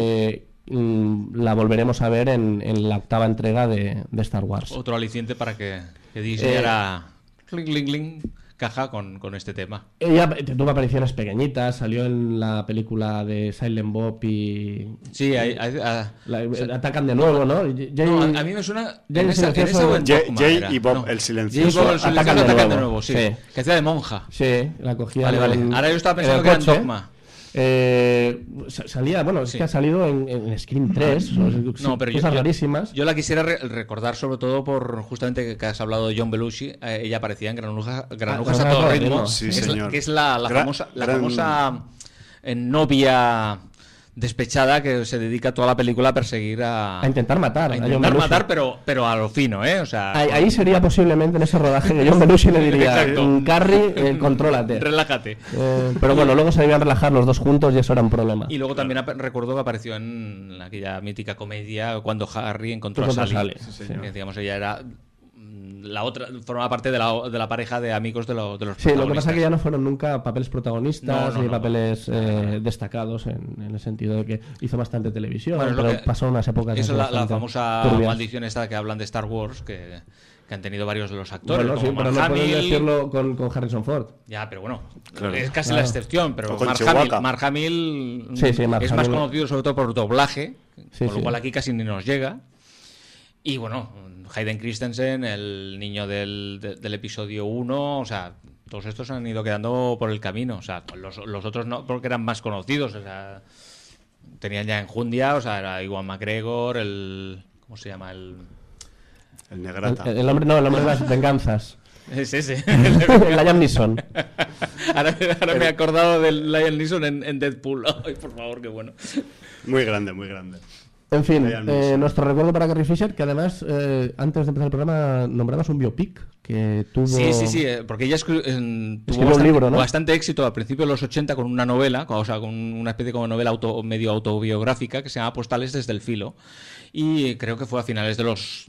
la volveremos a ver en la octava entrega de Star Wars. Otro aliciente para que Disney era caja con este tema. Ella tuvo apariciones pequeñitas, salió en la película de Silent Bob y... Sí, atacan de nuevo, ¿no? A mí me suena... Jay y Bob, el silencioso. Jay y Bob, atacan de nuevo, sí. Que hacía de monja. Sí, la cogía. Vale. Ahora yo estaba pensando que era en Dogma. Salía, bueno, es que ha salido en Scream 3, no, pero cosas rarísimas. Yo la quisiera recordar sobre todo por justamente que has hablado de John Belushi. Ella aparecía en Granujas a todo ritmo, sí, señor. Que es la famosa novia despechada que se dedica toda la película a perseguir a intentar matar. A intentar matar, pero a lo fino, ¿eh? O sea, ahí sería posiblemente en ese rodaje que John Belushi le diría: Carrie, contrólate. Relájate. Pero bueno, luego se debían relajar los dos juntos y eso era un problema. Y luego también recuerdo que apareció en aquella mítica comedia cuando Harry encontró a Sally. Sí, que, digamos, ella era la otra formaba parte de la pareja de amigos de los Sí, protagonistas. lo que pasa es que ya no fueron nunca papeles protagonistas No, ni no. papeles destacados en el sentido de que hizo bastante televisión, Bueno, es lo pero que- pasó unas épocas. Eso es la bastante famosa turbias. maldición esta que hablan de Star Wars, que han tenido varios de los actores. Bueno, sí, como pero Mark no puedes Hamill. decirlo con Harrison Ford. Ya, pero bueno, Claro. es casi Claro. la excepción. Pero O con Mark Chewbacca. Hamill Sí, Mark es más Hamill. conocido sobre todo por doblaje, Sí, con lo sí. cual aquí casi ni nos llega. Y bueno, Hayden Christensen, el niño del episodio 1, o sea, todos estos han ido quedando por el camino. O sea, los otros no, porque eran más conocidos. O sea, tenían ya enjundia, o sea, era Ewan McGregor, ¿cómo se llama? El Negrata. El hombre de las venganzas. Es ese. Liam Neeson. Ahora me he acordado del Liam Neeson en Deadpool. Ay, por favor, qué bueno. Muy grande, muy grande. En fin, Liam Neeson. nuestro recuerdo para Carrie Fisher, que además, antes de empezar el programa, nombrabas un biopic que tuvo... Sí, porque ella tuvo Escribió un libro, ¿no? bastante éxito a principios de los 80 con una novela, o sea, con una especie como novela medio autobiográfica que se llama Postales desde el filo. Y creo que fue a finales de los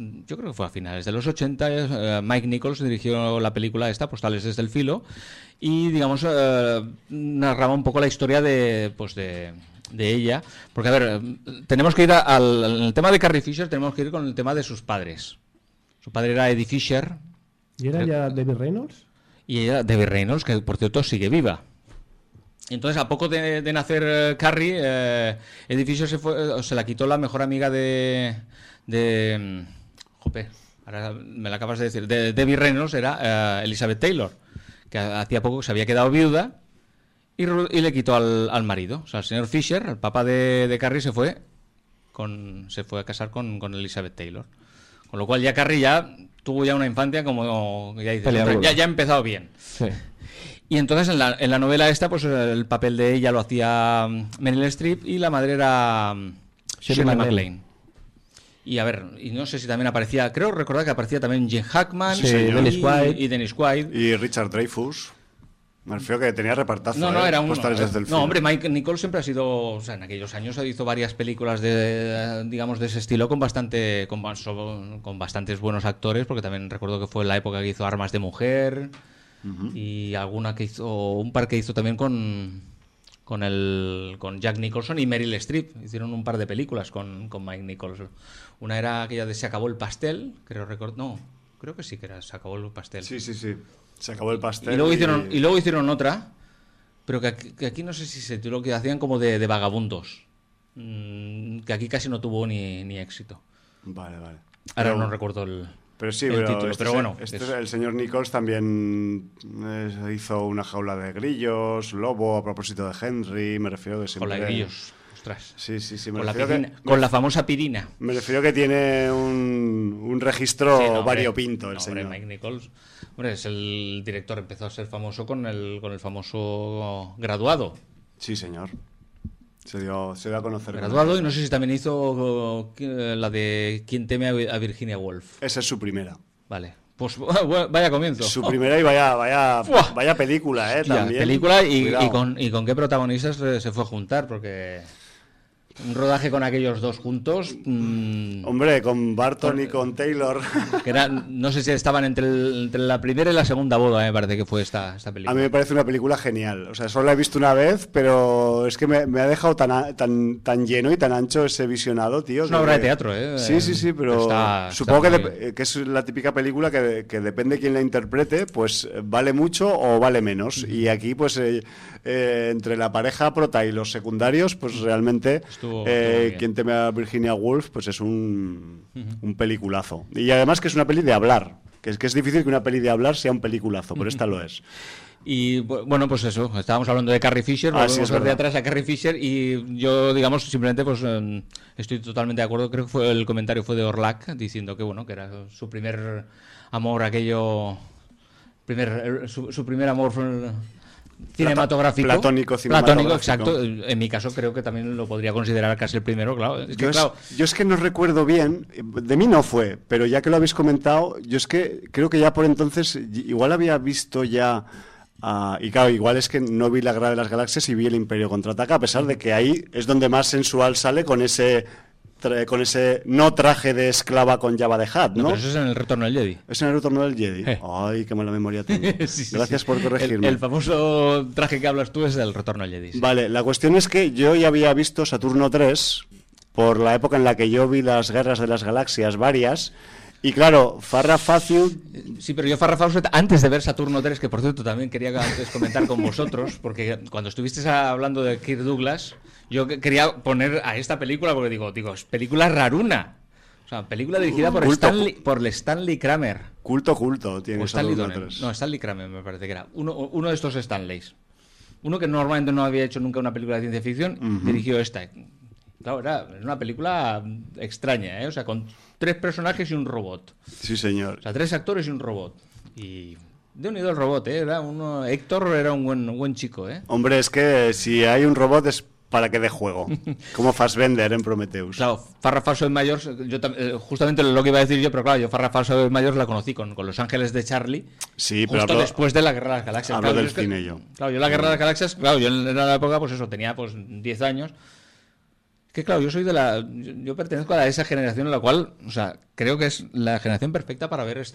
80, Mike Nichols dirigió la película esta, Postales desde el filo, y digamos narraba un poco la historia de ella, porque a ver, tenemos que ir en el tema de Carrie Fisher, tenemos que ir con el tema de sus padres. Su padre era Eddie Fisher ¿Y era ya Debbie Reynolds? y ella Debbie Reynolds, que por cierto sigue viva. Entonces, a poco de nacer Carrie, Eddie Fisher se la quitó la mejor amiga jope, ahora me la acabas de decir, de Debbie Reynolds, era Elizabeth Taylor, que hacía poco se había quedado viuda y le quitó al marido. O sea, el señor Fisher, el papá de Carrie, se fue a casar con Elizabeth Taylor. Con lo cual ya Carrie ya tuvo ya una infancia como ya dices, Peleaguda. ya ha empezado bien. Sí. Y entonces en la novela esta, pues el papel de ella lo hacía Meryl Streep y la madre era Shirley MacLaine. Y a ver, y no sé si también aparecía, creo recordar que aparecía también Gene Hackman Sí, Dennis Quaid. y Dennis Quaid. Y Richard Dreyfuss. Me refiero que tenía repartazo. No, era uno. Postales desde el No, filo. hombre, Mike Nichols siempre ha sido, o sea, en aquellos años hizo varias películas digamos, de ese estilo con bastantes buenos actores, porque también recuerdo que fue en la época que hizo Armas de Mujer y un par que hizo también con Jack Nicholson y Meryl Streep. Hicieron un par de películas con Mike Nichols. Una era aquella de Se acabó el pastel, creo que sí que era Se acabó el pastel. Sí. Se acabó el pastel. Y luego hicieron otra, pero que aquí no sé si se tituló, que hacían como de vagabundos. Que aquí casi no tuvo ni éxito. Vale. Ahora no recuerdo el título, pero bueno. El señor Nichols también hizo Una jaula de grillos, Lobo, a propósito de Henry, me refiero que siempre... Con la grillos, ostras. Sí, me Con refiero con la famosa pirina. Me refiero que tiene un registro Sí, no, hombre. variopinto el No, señor. hombre, Mike Nichols, hombre, es el director, empezó a ser famoso con el famoso Graduado. Sí, señor. Se dio a conocer. Graduado, y no sé si también hizo la de ¿Quién teme a Virginia Woolf? Esa es su primera. Vale, pues vaya comienzo. Su primera y vaya película, Hostia, también. película y Cuidado. con qué protagonistas se fue a juntar, porque un rodaje con aquellos dos juntos, Hombre, con Barton y con Taylor. que no sé si estaban entre la primera y la segunda boda, me parece que fue esta película. A mí me parece una película genial. O sea, solo la he visto una vez, pero es que me ha dejado tan lleno y tan ancho ese visionado, tío. Es una obra de teatro, ¿eh? Sí, pero supongo que es la típica película que depende de quién la interprete, pues vale mucho o vale menos. Y aquí, pues, entre la pareja prota y los secundarios, pues realmente Estuvo bien. Quien teme a Virginia Woolf, pues es un peliculazo. Y además que es una peli de hablar. Que es difícil que una peli de hablar sea un peliculazo, pero esta lo es. Y bueno, pues eso, estábamos hablando de Carrie Fisher, Ah, sí, volvemos es a ver de verdad. atrás a Carrie Fisher, y yo, digamos, simplemente pues estoy totalmente de acuerdo. Creo que el comentario fue de Orlac, diciendo que bueno, que era su primer amor, su primer amor cinematográfico. Platónico cinematográfico. Exacto. En mi caso creo que también lo podría considerar casi el primero, claro. Yo es que no recuerdo bien, de mí no fue, pero ya que lo habéis comentado, yo es que creo que ya por entonces, igual había visto ya, y claro, igual es que no vi La Guerra de las Galaxias y vi El Imperio Contraataca, a pesar de que ahí es donde más sensual sale con ese con ese no traje de esclava con Jabba the Hutt, ¿no? Pero eso es en el Retorno del Jedi. Es en el Retorno del Jedi. Ay, qué mala memoria tengo. Gracias por corregirme. El famoso traje que hablas tú es del Retorno del Jedi. Sí. Vale, la cuestión es que yo ya había visto Saturno 3 por la época en la que yo vi las Guerras de las Galaxias varias. Y claro, Farrah Fawcett... Sí, pero yo Farrah Fawcett, antes de ver Saturno 3, que por cierto también quería antes comentar con vosotros, porque cuando estuvisteis hablando de Kirk Douglas, yo quería poner a esta película, porque digo, es película raruna. O sea, película dirigida por Stanley Kramer. Culto, tiene Stanley Saturno Donen. 3. No, Stanley Kramer me parece que era. Uno de estos Stanleys. Uno que normalmente no había hecho nunca una película de ciencia ficción, dirigió esta. Claro, era una película extraña, ¿eh? O sea, con 3 personajes y un robot. Sí, señor. O sea, 3 actores y un robot. Y de unido el robot, ¿eh? Héctor era un buen chico, ¿eh? Hombre, es que si hay un robot es para que dé juego. Como Fassbender en Prometheus. Claro, Farrah Fawcett Mayor, justamente lo que iba a decir yo, pero claro, yo Farrah Fawcett Mayor la conocí con Los Ángeles de Charlie. Sí, pero justo después de la Guerra de las Galaxias. Hablo del cine yo. Claro, yo la Guerra de las Galaxias, claro, yo en la época, pues eso, tenía pues 10 años. Que claro, yo soy yo pertenezco a esa generación en la cual, o sea, creo que es la generación perfecta para ver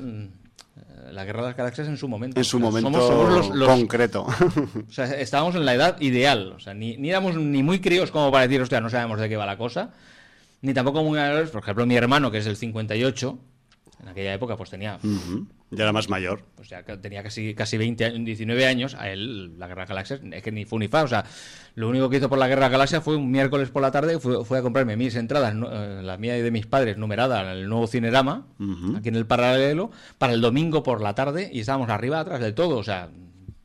la Guerra de las Galaxias en su momento. En su momento somos los concreto. O sea, estábamos en la edad ideal, o sea, ni éramos ni muy críos como para decir, hostia, no sabemos de qué va la cosa, ni tampoco muy mayores. Por ejemplo, mi hermano, que es del 58, en aquella época pues tenía... Ya era más mayor. Pues ya tenía casi 20 años, 19 años. A él, la Guerra de Galaxias, es que ni fu ni fa. O sea, lo único que hizo por la Guerra de Galaxias fue un miércoles por la tarde, fue a comprarme mis entradas, la mía y de mis padres, numerada en el nuevo Cinerama, aquí en el Paralelo, para el domingo por la tarde, y estábamos arriba, atrás de todo. O sea,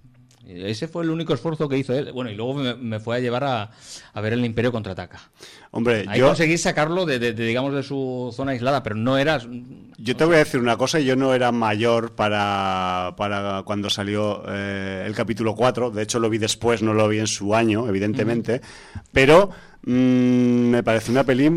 ese fue el único esfuerzo que hizo él. Bueno, y luego me fue a llevar a ver El Imperio Contraataca. Hombre, ahí conseguí sacarlo digamos, de su zona aislada, pero no eras... Yo te voy a decir una cosa, yo no era mayor para cuando salió el capítulo 4, de hecho lo vi después, no lo vi en su año, evidentemente, pero me parece una peli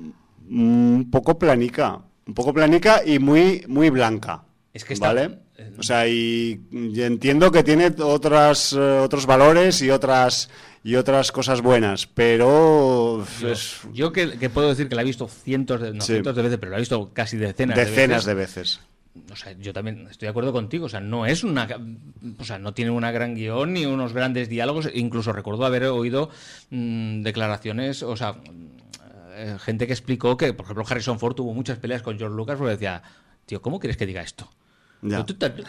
un poco planica y muy, muy blanca. Es que está... ¿Vale? O sea, y entiendo que tiene otros valores y otras cosas buenas, pero... Yo que puedo decir que la he visto cientos de veces, pero la he visto casi decenas de veces. O sea, yo también estoy de acuerdo contigo, o sea, no es no tiene una gran guión ni unos grandes diálogos, incluso recuerdo haber oído declaraciones, o sea, gente que explicó que, por ejemplo, Harrison Ford tuvo muchas peleas con George Lucas porque decía, tío, ¿cómo quieres que diga esto? Ya.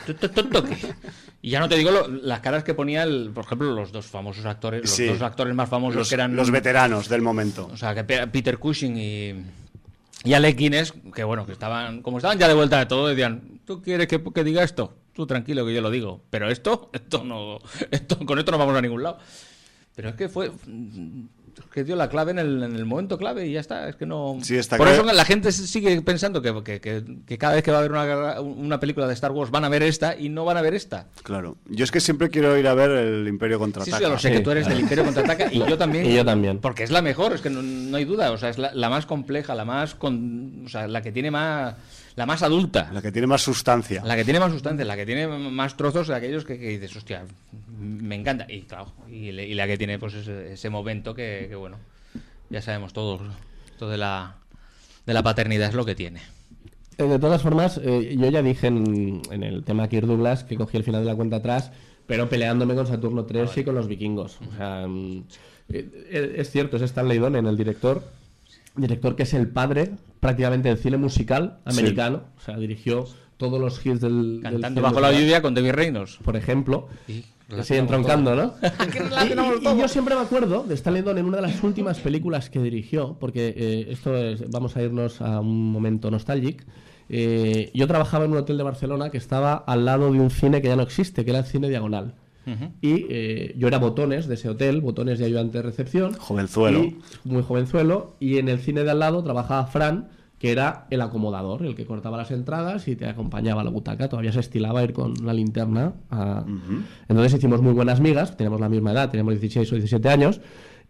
Y ya no te digo las caras que ponía, por ejemplo, los dos famosos actores, los dos actores más famosos que eran... Los veteranos del momento. O sea, que Peter Cushing y Alec Guinness, que bueno, que estaban ya de vuelta de todo, decían, ¿tú quieres que diga esto? Tú tranquilo que yo lo digo. Pero con esto no vamos a ningún lado. Pero es que que dio la clave en el momento clave y ya está. Es que no. Sí, está por eso la gente sigue pensando que cada vez que va a haber una película de Star Wars van a ver esta y no van a ver esta. Claro. Yo es que siempre quiero ir a ver el Imperio Contraataca. Sí, lo sé que tú eres del Imperio Contraataca y yo también. Y yo también. Porque es la mejor, es que no hay duda. O sea, es la más compleja, o sea, la que tiene más. La más adulta. La que tiene más sustancia. La que tiene más sustancia, la que tiene más trozos de aquellos que dices, hostia, me encanta. Y claro, y la que tiene pues ese momento que bueno, ya sabemos todos, esto de la paternidad es lo que tiene. De todas formas, yo ya dije en el tema Kirk Douglas que cogí el final de la cuenta atrás, pero peleándome con Saturno 3 y con los vikingos. O sea, es cierto, es Stanley Donen, el director que es el padre prácticamente del cine musical americano. Sí. O sea, dirigió todos los hits del Cantando bajo la lluvia con Debbie Reynolds, por ejemplo. Sí, entroncando, ¿no? y yo siempre me acuerdo de Stanley Donen en una de las últimas películas que dirigió, porque vamos a irnos a un momento nostálgico. Yo trabajaba en un hotel de Barcelona que estaba al lado de un cine que ya no existe, que era el Cine Diagonal. Y yo era botones de ese hotel, botones de ayudante de recepción. Jovenzuelo. Muy jovenzuelo. Y en el cine de al lado trabajaba Fran, que era el acomodador, el que cortaba las entradas y te acompañaba a la butaca. Todavía se estilaba ir con la linterna. Entonces hicimos muy buenas migas, tenemos la misma edad, teníamos 16 o 17 años.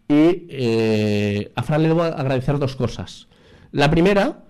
Y a Fran le debo agradecer dos cosas. La primera,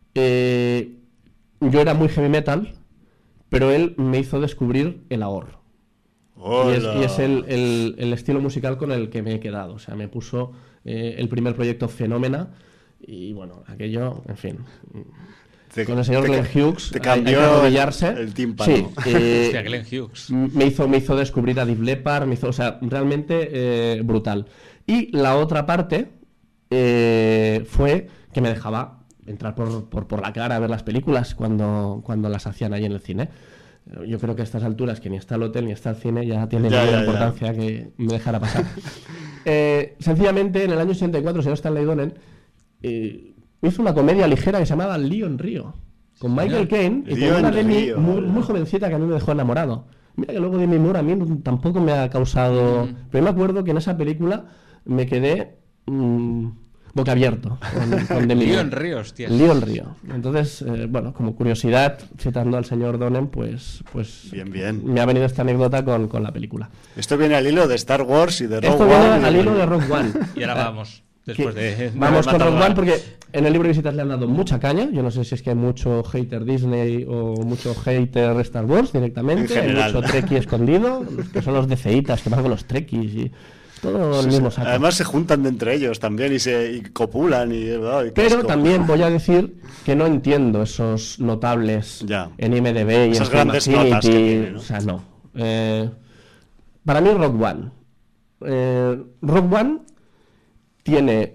yo era muy heavy metal, pero él me hizo descubrir el ahorro. Y es el estilo musical con el que me he quedado. O sea, me puso el primer proyecto Fenómena, Y bueno, aquello, en fin. Con el señor Glenn Hughes te cambió el tímpano. Sí, hostia, Glenn Hughes. Me hizo descubrir a Def Leppard, o sea, realmente brutal. Y la otra parte fue que me dejaba entrar por la cara a ver las películas cuando las hacían ahí en el cine. Yo creo que a estas alturas, que ni está el hotel ni está el cine, ya tiene la importancia que me dejara pasar. Sencillamente, en el año 84, el señor Stanley Donen hizo una comedia ligera que se llamaba Lío en Río, con Michael Caine y con una Demi muy jovencita que a mí me dejó enamorado. Mira que luego Demi Moore a mí tampoco me ha causado... Pero me acuerdo que en esa película me quedé boca abierto con Demi Moore. Lío en Río, hostia. Lío en Río. Entonces, bueno, como curiosidad, citando al señor Donen, pues bien. Me ha venido esta anécdota con la película. Esto viene al hilo de Star Wars y de Rogue Esto One. viene al hilo de Rogue One. Y ahora vamos. Vamos con Rogue One porque en el libro de visitas le han dado mucha caña. Yo no sé si es que hay mucho hater Disney o mucho hater Star Wars directamente. Hay mucho Trekkie escondido, que son los DCitas que van con los Trekkies y todo el mismo saco. Además se juntan de entre ellos también y copulan y pero también voy a decir que no entiendo esos notables en IMDb y esas en grandes notas que tiene, ¿no? O sea, no. Para mí Rogue One. Rogue One tiene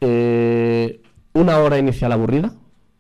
una hora inicial aburrida,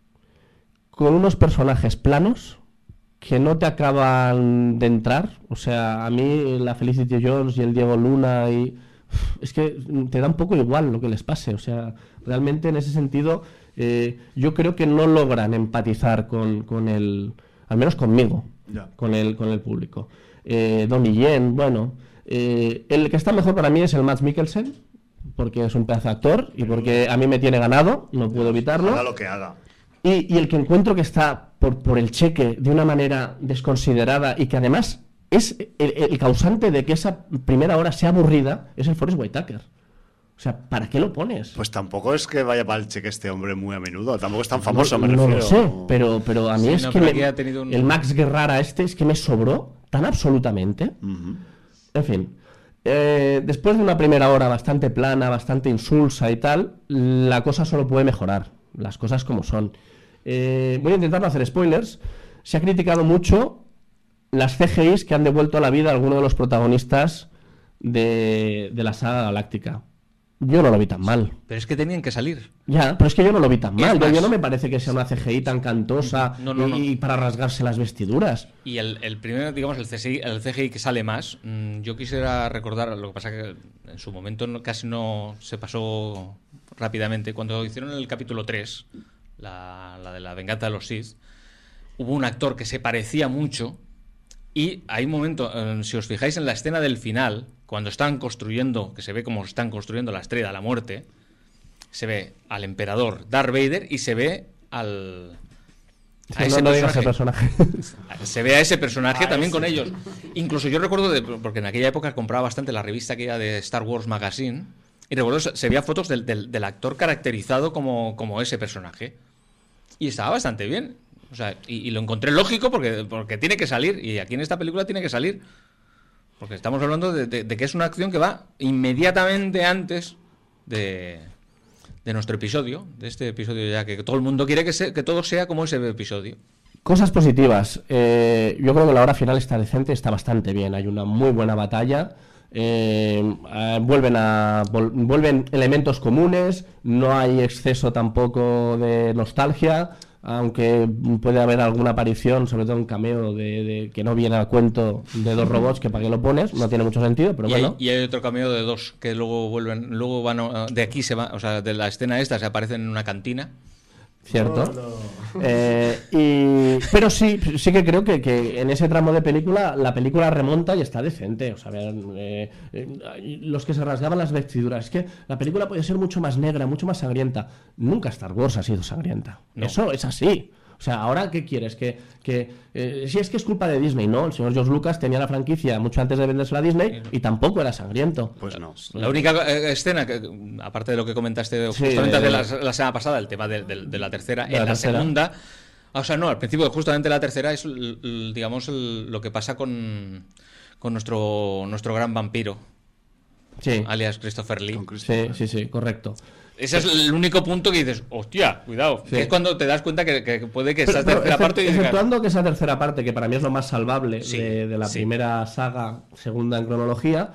con unos personajes planos que no te acaban de entrar. O sea, a mí la Felicity Jones y el Diego Luna es que te da un poco igual lo que les pase. O sea, realmente en ese sentido yo creo que no logran empatizar con el, al menos conmigo, con el público. Donnie Yen, bueno, el que está mejor para mí es el Mads Mikkelsen, porque es un pedazo de actor y porque a mí me tiene ganado, no puedo evitarlo. Haga lo que haga. Y el que encuentro que está por el cheque de una manera desconsiderada y que además es el causante de que esa primera hora sea aburrida es el Forest Whitaker. O sea, ¿para qué lo pones? Pues tampoco es que vaya para el cheque este hombre muy a menudo. Tampoco es tan famoso, me refiero. No lo sé, pero a mí es que el Max Guerrara es que me sobró tan absolutamente. En fin. Después de una primera hora bastante plana, bastante insulsa y tal, la cosa solo puede mejorar. Las cosas como son. Voy a intentar no hacer spoilers. Se ha criticado mucho las CGIs que han devuelto a la vida a alguno de los protagonistas de la saga galáctica. Yo no lo vi tan mal. Pero es que tenían que salir. Ya, pero es que yo no lo vi tan mal. Yo no me parece que sea una CGI tan cantosa y para rasgarse las vestiduras. Y el primero, digamos, el CGI que sale más, yo quisiera recordar, lo que pasa que en su momento casi no se pasó rápidamente. Cuando hicieron el capítulo 3, la de la venganza de los Sith, hubo un actor que se parecía mucho y hay un momento, si os fijáis en la escena del final, cuando están construyendo, que se ve como están construyendo la Estrella de la Muerte, se ve al emperador Darth Vader y se ve a ese personaje. Se ve a ese personaje también con ellos. Incluso yo recuerdo, porque en aquella época compraba bastante la revista aquella de Star Wars Magazine, y recuerdo se veía fotos del actor caracterizado como ese personaje. Y estaba bastante bien. O sea, y lo encontré lógico porque tiene que salir, y aquí en esta película tiene que salir. Porque estamos hablando de que es una acción que va inmediatamente antes de nuestro episodio, de este episodio ya, que todo el mundo quiere que todo sea como ese episodio. Cosas positivas. Yo creo que la hora final está decente, está bastante bien. Hay una muy buena batalla. Vuelven elementos comunes, no hay exceso tampoco de nostalgia, aunque puede haber alguna aparición, sobre todo un cameo de que no viene al cuento de dos robots, que para qué lo pones, no tiene mucho sentido, pero bueno. Y hay otro cameo de dos que luego van de aquí se va, o sea, de la escena esta se aparecen en una cantina. Cierto. Pero sí que creo que en ese tramo de película la película remonta y está decente. O sea, los que se rasgaban las vestiduras, es que la película puede ser mucho más negra, mucho más sangrienta. Nunca Star Wars ha sido sangrienta. No. Eso es así. O sea, ¿ahora qué quieres? Si es que es culpa de Disney, ¿no? El señor George Lucas tenía la franquicia mucho antes de vendérsela a Disney y tampoco era sangriento. Pues no. La única escena, aparte de lo que comentaste justamente de la semana pasada, el tema de la tercera, la segunda... O sea, no, al principio justamente la tercera es, digamos, lo que pasa con nuestro gran vampiro. Sí. alias Christopher Lee. Sí, correcto. Ese es el único punto que dices, hostia, cuidado. Sí. Es cuando te das cuenta que puede que esa tercera parte... Exceptuando que esa tercera parte, que para mí es lo más salvable de la primera saga, segunda en cronología,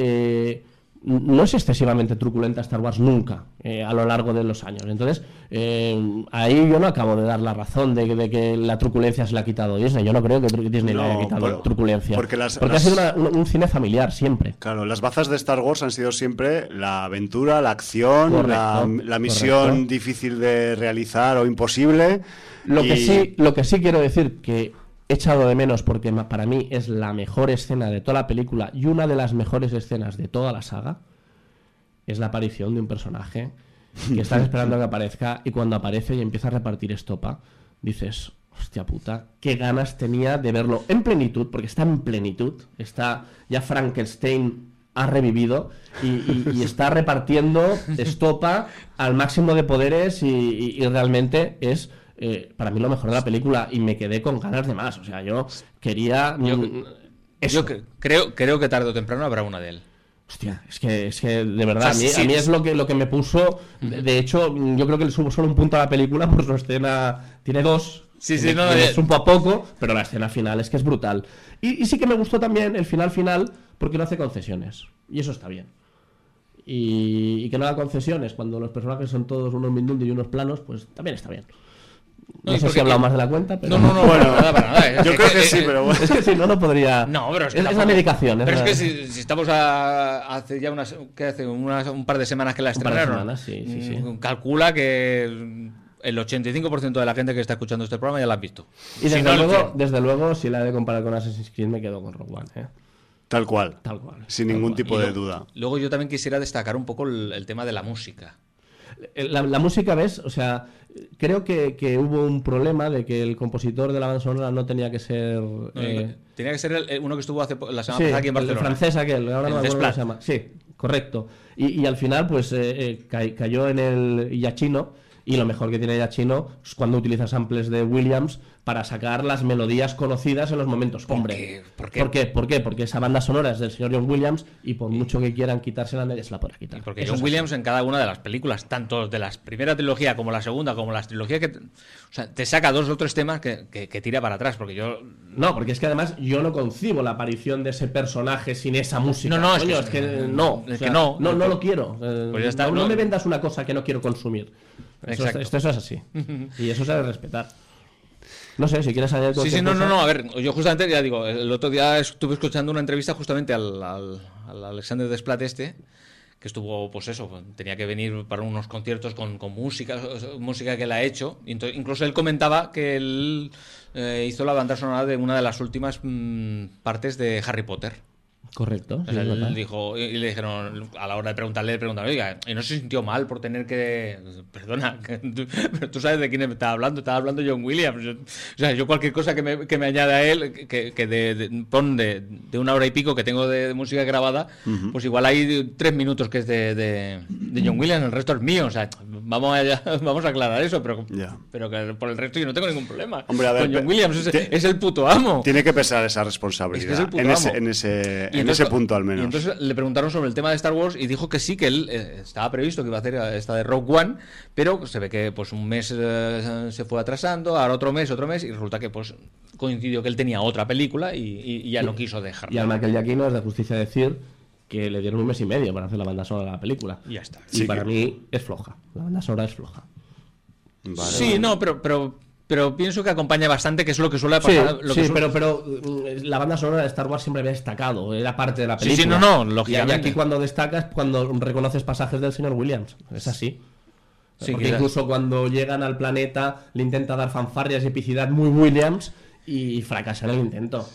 no es excesivamente truculenta Star Wars nunca, a lo largo de los años. Entonces, ahí yo no acabo de dar la razón de que la truculencia se le ha quitado Disney. Yo no creo que Disney le haya quitado truculencia. Porque ha sido un cine familiar siempre. Claro, las bazas de Star Wars han sido siempre la aventura, la acción, la misión difícil de realizar o imposible. Lo que sí quiero decir que he echado de menos, porque para mí es la mejor escena de toda la película y una de las mejores escenas de toda la saga, es la aparición de un personaje que estás esperando a que aparezca, y cuando aparece y empieza a repartir estopa, dices, hostia puta, qué ganas tenía de verlo en plenitud, porque está en plenitud, está ya Frankenstein ha revivido y está repartiendo estopa al máximo de poderes y realmente es... para mí lo mejor de la película, y me quedé con ganas de más. O sea, yo quería... Yo creo que tarde o temprano habrá una de él. Hostia, es que de verdad, a mí es lo que me puso... De hecho, yo creo que le subo solo un punto a la película por su escena... Tiene dos. Es un poco, pero la escena final es que es brutal. Y sí que me gustó también el final, porque no hace concesiones. Y eso está bien. Y que no haga concesiones cuando los personajes son todos unos mindundi y unos planos, pues también está bien. No sé si he hablado más de la cuenta, pero... No, bueno, nada. Yo creo que sí, pero bueno. Es que si no podría... No, pero es que es la medicación. Pero es que si estamos hace ya un par de semanas que la estrenaron, sí. Calcula que el 85% de la gente que está escuchando este programa ya la han visto. Y desde luego, si la he de comparar con Assassin's Creed, me quedo con Rogue One, Tal cual. Sin ningún tipo de duda. Luego yo también quisiera destacar un poco el tema de la música. La música, ¿ves? O sea, creo que hubo un problema de que el compositor de la banda sonora no tenía que ser... tenía que ser uno que estuvo la semana pasada aquí en Barcelona. El francés aquel, ahora no me acuerdo cómo se llama. Sí, correcto. Y al final, pues, cayó en el Giacchino, y lo mejor que tiene Giacchino es cuando utiliza samples de Williams para sacar las melodías conocidas en los momentos. ¿Por qué? Porque esa banda sonora es del señor John Williams, y por mucho que quieran quitársela, se la podrá quitar. Porque John Williams en cada una de las películas, tanto de la primera trilogía como la segunda, como las trilogías o sea, te saca 2 o 3 temas que tira para atrás, porque yo... No, porque es que además yo no concibo la aparición de ese personaje sin esa música. No, no lo quiero. Pues ya está, no me vendas una cosa que no quiero consumir. Esto es así. Y eso se debe respetar. No sé, si quieres añadir... No, a ver, yo justamente, ya digo, el otro día estuve escuchando una entrevista justamente al Alexander Desplat que estuvo, pues eso, tenía que venir para unos conciertos con música que él ha hecho, incluso él comentaba que él hizo la banda sonora de una de las últimas partes de Harry Potter. Correcto. O sea, él dijo, y le dijeron, a la hora de preguntarle, oiga, ¿y no se sintió mal por tener que... Perdona, pero tú sabes de quién me estaba hablando John Williams. O sea, yo cualquier cosa que me añada a él, que pon de 1 hora y pico que tengo de música grabada, pues igual hay 3 minutos que es de John Williams, el resto es mío. O sea, vamos a aclarar eso, pero que por el resto yo no tengo ningún problema. Hombre, a ver, con John Williams es el puto amo. Tiene que pesar esa responsabilidad. Es que es el puto amo. En ese punto al menos. Y entonces le preguntaron sobre el tema de Star Wars y dijo que sí, que él estaba previsto que iba a hacer esta de Rogue One, pero se ve que pues un mes se fue atrasando, ahora otro mes, y resulta que pues coincidió que él tenía otra película y ya no quiso dejarla. Y al Michael Giacchino es de justicia decir que le dieron 1 mes y medio para hacer la banda sonora de la película. Y ya está. Y para mí es floja. La banda sonora es floja. Vale. No, pero pienso que acompaña bastante, que es lo que suele pasar. Pero la banda sonora de Star Wars siempre había destacado, era parte de la película. Lógicamente. Y aquí cuando destacas, cuando reconoces pasajes del señor Williams, es así. Porque incluso cuando llegan al planeta le intenta dar fanfarrias y epicidad muy Williams y fracasa en el intento.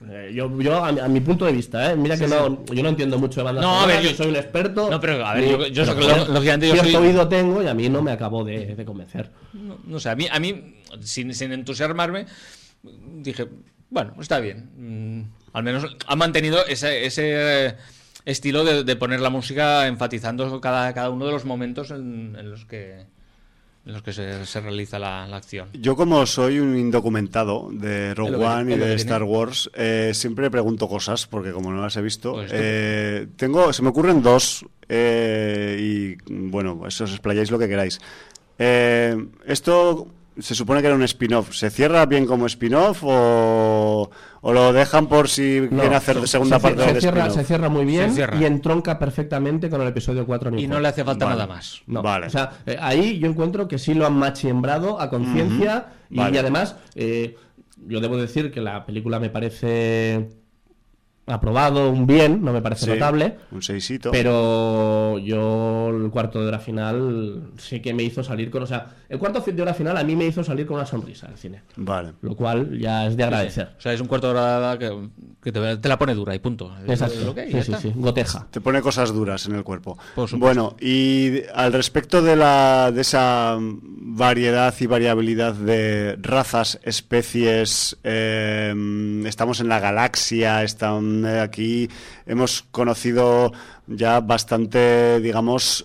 Yo a mi punto de vista, mira que yo no entiendo mucho de bandas sonoras, yo soy un experto. No, pero a ver, yo lógicamente cierto oído tengo y a mí no me acabó de convencer. No sé, a mí sin entusiasmarme, dije, bueno, está bien. Al menos ha mantenido ese estilo de poner la música enfatizando cada uno de los momentos en los que en los que se realiza la acción. Yo, como soy un indocumentado de Rogue One y de Star Wars, siempre pregunto cosas, porque como no las he visto, Pues se me ocurren dos, y bueno, eso os explayáis lo que queráis. Esto se supone que era un spin-off. ¿Se cierra bien como spin-off o lo dejan por si quieren hacer segunda parte del spin-off? Se cierra muy bien y entronca perfectamente con el episodio 4. Y no le hace falta nada más. No. Vale. O sea, ahí yo encuentro que sí lo han machembrado a conciencia y además yo debo decir que la película me parece aprobado, un bien, no me parece notable. Un 6ito. Pero yo el cuarto de hora final sí que me hizo salir con... O sea, el cuarto de hora final a mí me hizo salir con una sonrisa al cine. Vale. Lo cual ya es de agradecer. Sí. O sea, es un cuarto de hora que te la pone dura y punto. Exacto. Lo que hay, sí, goteja. Te pone cosas duras en el cuerpo. Por supuesto. Bueno, y al respecto de esa variedad y variabilidad de razas, especies, estamos en la galaxia, aquí hemos conocido ya bastante, digamos,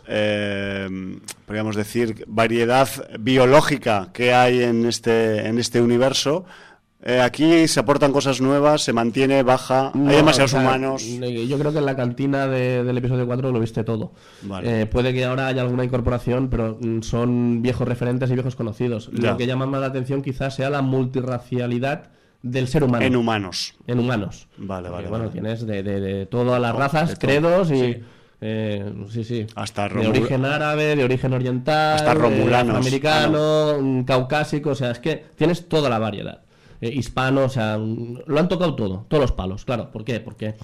podríamos decir, variedad biológica que hay en este universo. Aquí se aportan cosas nuevas, se mantiene, baja, hay demasiados humanos. Yo creo que en la cantina del episodio 4 lo viste todo. Vale. Puede que ahora haya alguna incorporación, pero son viejos referentes y viejos conocidos. Ya. Lo que llama más la atención quizás sea la multirracialidad del ser humano. En humanos. Vale. Vale. Bueno, tienes de todas las razas, credos y... Sí. Hasta de origen árabe, de origen oriental, hasta romulanos, afroamericano, caucásico, o sea, es que tienes toda la variedad. Hispano, o sea, lo han tocado todo, todos los palos, claro. ¿Por qué? Porque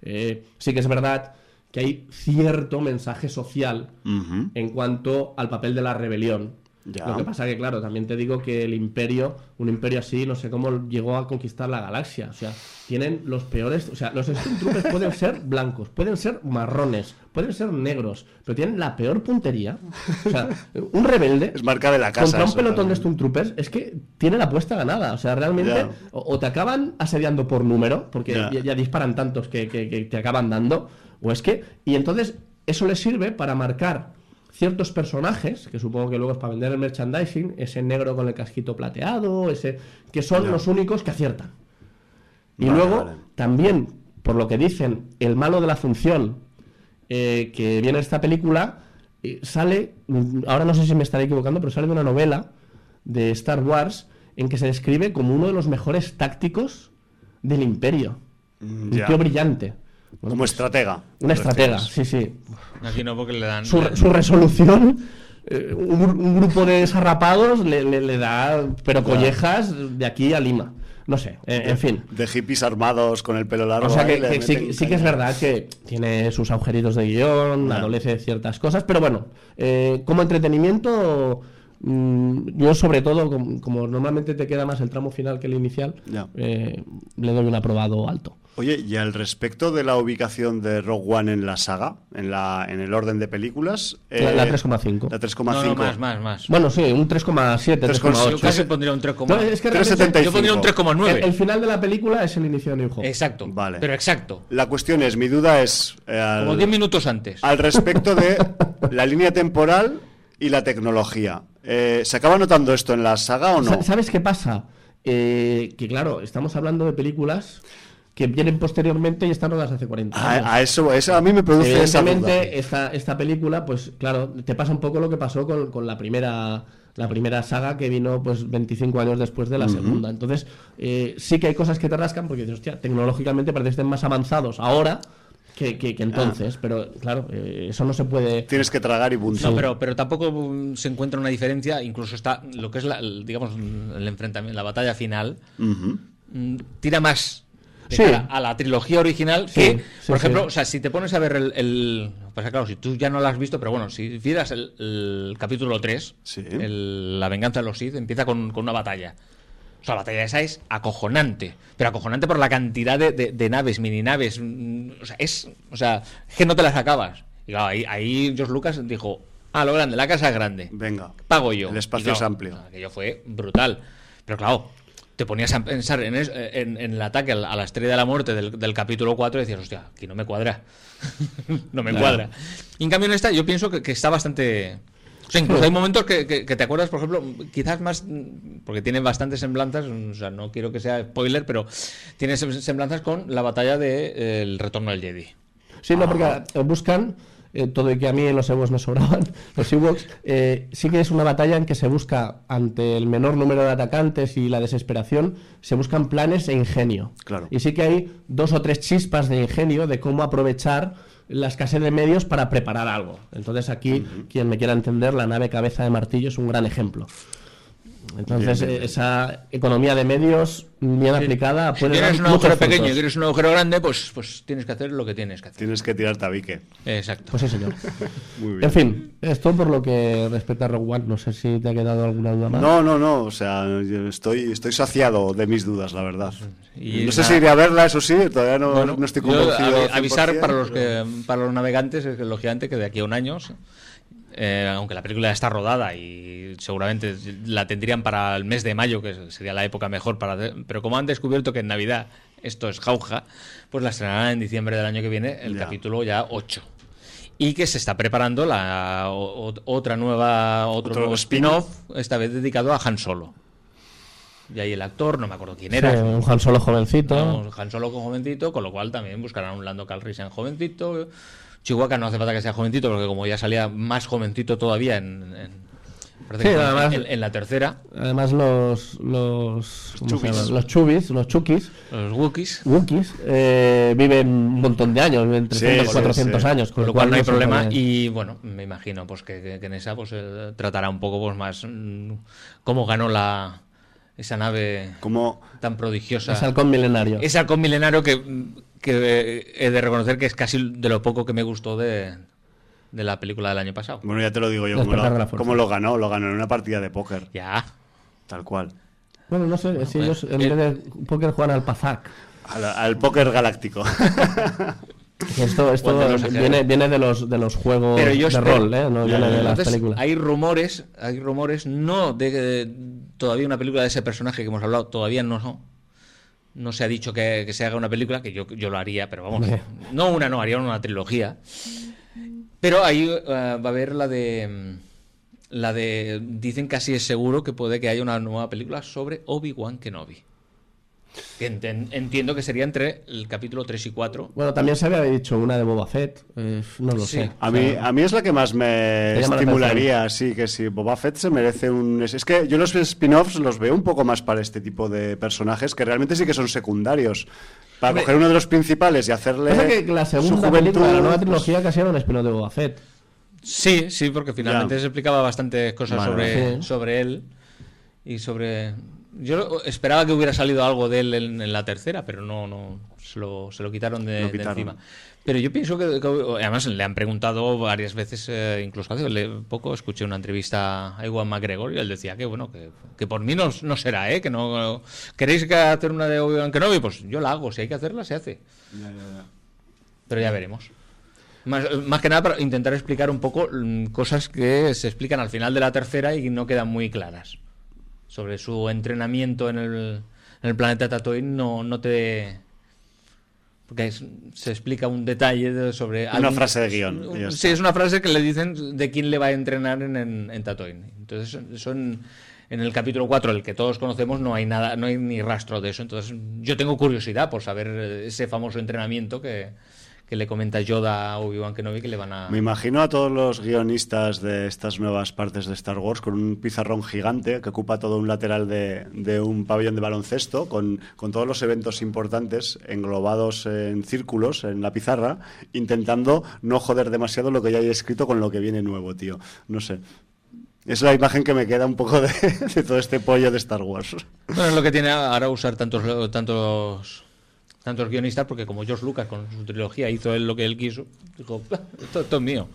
sí que es verdad que hay cierto mensaje social en cuanto al papel de la rebelión. Ya. Lo que pasa que, claro, también te digo que un imperio así, no sé cómo llegó a conquistar la galaxia. O sea, tienen los peores... O sea, los Stormtroopers pueden ser blancos, pueden ser marrones, pueden ser negros, pero tienen la peor puntería. O sea, un rebelde... Es marca de la casa. Contra un pelotón de Stormtroopers es que tiene la apuesta ganada. O sea, realmente o te acaban asediando por número, porque ya disparan tantos que te acaban dando, o es que... Y entonces eso les sirve para marcar ciertos personajes, que supongo que luego es para vender el merchandising, ese negro con el casquito plateado, que son los únicos que aciertan. Y luego, también, por lo que dicen, el malo de la función que viene en esta película, sale, ahora no sé si me estaré equivocando, pero sale de una novela de Star Wars en que se describe como uno de los mejores tácticos del Imperio. Un tío brillante. Bueno, como estratega. Una estratega, sí. Aquí no, porque le dan... Su resolución, un grupo de desarrapados le da, pero collejas de aquí a Lima. No sé, en fin. De hippies armados con el pelo largo. O sea que sí que es verdad que tiene sus agujeritos de guión, adolece de ciertas cosas, pero bueno, como entretenimiento... yo sobre todo, como normalmente te queda más el tramo final que el inicial, le doy un aprobado alto. Oye, y al respecto de la ubicación de Rogue One en la saga, en el orden de películas... la 3,5. La 3,5. No, más. Bueno, sí, un 3,7, 3,8. Yo casi pondría un 3,9. No, es que 3,75. Yo pondría un 3,9. El final de la película es el inicio de New Hope. Exacto, vale. Pero exacto. La cuestión es, mi duda es... Como 10 minutos antes. Al respecto de la línea temporal y la tecnología. ¿Se acaba notando esto en la saga o no? ¿Sabes qué pasa? Que claro, estamos hablando de películas que vienen posteriormente y están rodadas hace 40 años. Eso a mí me produce esa duda. Evidentemente, esta película, pues claro, te pasa un poco lo que pasó con la primera saga, que vino pues 25 años después de la segunda. Entonces, sí que hay cosas que te rascan porque dices, hostia, tecnológicamente parece que estén más avanzados ahora que entonces, pero claro, eso no se puede... Tienes que tragar y punto. No, pero tampoco se encuentra una diferencia, incluso está lo que es digamos el enfrentamiento, la batalla final, tira más de cara a la trilogía original que, por ejemplo, o sea, si te pones a ver pues claro, si tú ya no lo has visto, pero bueno, si miras el capítulo 3, la venganza de los Sith, empieza con una batalla. O sea, la batalla esa es acojonante, pero acojonante por la cantidad de naves, mini naves. O sea, que no te las acabas. Y claro, ahí George Lucas dijo, lo grande, la casa es grande. Venga, pago yo. El espacio es amplio. Aquello fue brutal. Pero claro, te ponías a pensar en el ataque a la Estrella de la Muerte del capítulo 4 y decías, hostia, aquí no me cuadra. No me cuadra. Y en cambio en esta yo pienso que está bastante O sea, incluso hay momentos que te acuerdas, por ejemplo, quizás más, porque tiene bastantes semblanzas, o sea, no quiero que sea spoiler, pero tiene semblanzas con la batalla de El Retorno del Jedi. Sí, no, porque buscan, todo y que a mí los Ewoks me sobraban, los Ewoks, sí que es una batalla en que se busca, ante el menor número de atacantes y la desesperación, se buscan planes e ingenio. Claro. Y sí que hay 2 o 3 chispas de ingenio de cómo aprovechar la escasez de medios para preparar algo. Entonces aquí, quien me quiera entender, la nave cabeza de martillo es un gran ejemplo. Entonces, bien. Esa economía de medios bien aplicada puede si tienes dar un agujero muchos pequeño y frutos. tienes un agujero grande, pues tienes que hacer lo que tienes que hacer. Tienes que tirar tabique. Exacto. Pues sí, señor. Muy bien. En fin, esto por lo que respecta a Rogue One. No sé si te ha quedado alguna duda más. No, o sea, yo estoy saciado de mis dudas, la verdad. Y no sé si iré a verla, eso sí, todavía no, Bueno, no estoy convencido. Avisar 100%, para los navegantes, es que, lógicamente, que de aquí a un año, aunque la película ya está rodada y seguramente la tendrían para el mes de mayo, que sería la época mejor pero como han descubierto que en Navidad esto es jauja, pues la estrenarán en diciembre del año que viene, el capítulo ya 8. Y que se está preparando otro nuevo spin-off, esta vez dedicado a Han Solo. Y ahí el actor, no me acuerdo quién era. Sí, un Han Solo jovencito. No, un Han Solo jovencito, con lo cual también buscarán un Lando Calrissian jovencito. Chihuahua no hace falta que sea jovencito, porque como ya salía más jovencito todavía en la tercera. Además los Chubis, los Chukis, los Wookiees viven un montón de años, viven 300, 400 años, con lo cual no hay problema. Y bueno, me imagino pues que en esa pues tratará un poco pues más cómo ganó esa nave tan prodigiosa. Ese halcón milenario. Ese halcón milenario que he de reconocer que es casi de lo poco que me gustó de la película del año pasado. Bueno, ya te lo digo yo, cómo lo ganó en una partida de póker. Ya. Tal cual. Bueno, no sé, si ellos en vez de póker juegan al Pazac. Al póker galáctico. Esto viene de los juegos de rol, no viene de las películas. Hay rumores, no de todavía una película de ese personaje que hemos hablado, todavía no se ha dicho que se haga una película, que yo lo haría, pero vamos, haría una trilogía. Pero ahí va a haber la de dicen casi es seguro que puede que haya una nueva película sobre Obi-Wan Kenobi. Que entiendo que sería entre el capítulo 3 y 4. Bueno, también se había dicho una de Boba Fett, no lo sé. A mí es la que más me estimularía, sí, que si Boba Fett se merece un... Es que yo los spin-offs los veo un poco más para este tipo de personajes que realmente sí que son secundarios. Para coger uno de los principales y hacerle que la segunda película de la nueva trilogía casi era un spin-off de Boba Fett. Sí, porque finalmente se explicaba bastantes cosas sobre él y sobre... Yo esperaba que hubiera salido algo de él en la tercera, pero no se lo quitaron de encima. Pero yo pienso que además le han preguntado varias veces, incluso hace poco escuché una entrevista a Ewan McGregor y él decía que por mí no será, que no queréis hacer una de Obi-Wan Kenobi, pues yo la hago, si hay que hacerla se hace. Ya. Pero ya veremos. Más que nada para intentar explicar un poco cosas que se explican al final de la tercera y no quedan muy claras. Sobre su entrenamiento en el planeta Tatooine no te... Porque se explica un detalle sobre... Una frase de guión. Sí, es una frase que le dicen de quién le va a entrenar en Tatooine. Entonces, eso en el capítulo 4, el que todos conocemos, no hay nada, no hay ni rastro de eso. Entonces, yo tengo curiosidad por saber ese famoso entrenamiento que le comenta Yoda a Obi-Wan Kenobi que le van a... Me imagino a todos los guionistas de estas nuevas partes de Star Wars con un pizarrón gigante que ocupa todo un lateral de un pabellón de baloncesto con todos los eventos importantes englobados en círculos en la pizarra, intentando no joder demasiado lo que ya hay escrito con lo que viene nuevo, tío. No sé. Es la imagen que me queda un poco de todo este pollo de Star Wars. Bueno, es lo que tiene ahora usar tantos guionistas, porque como George Lucas con su trilogía hizo él lo que él quiso, dijo, esto es mío.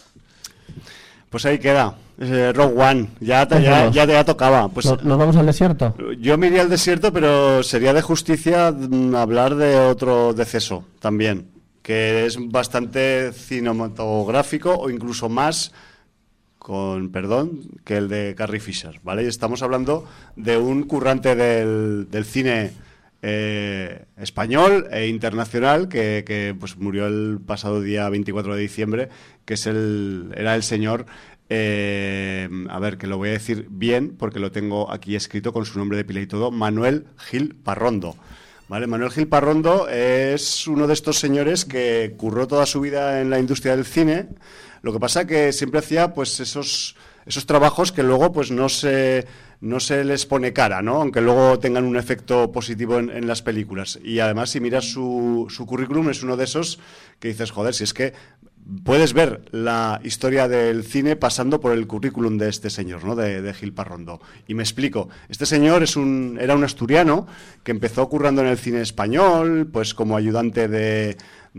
Pues ahí queda, Rogue One, ya tocaba. Pues, ¿Nos vamos al desierto? Yo me iría al desierto, pero sería de justicia hablar de otro deceso también, que es bastante cinematográfico o incluso más, con perdón, que el de Carrie Fisher, ¿vale? Y estamos hablando de un currante del cine español e internacional que pues murió el pasado día 24 de diciembre, que era el señor, a ver, que lo voy a decir bien porque lo tengo aquí escrito con su nombre de pila y todo, Manuel Gil Parrondo. Vale, Manuel Gil Parrondo es uno de estos señores que curró toda su vida en la industria del cine. Lo que pasa que siempre hacía pues esos trabajos que luego pues no se les pone cara, ¿no? Aunque luego tengan un efecto positivo en las películas. Y además, si miras su currículum, es uno de esos que dices, joder, si es que puedes ver la historia del cine pasando por el currículum de este señor, ¿no? De Gil Parrondo. Y me explico. Este señor era un asturiano que empezó currando en el cine español, pues como ayudante de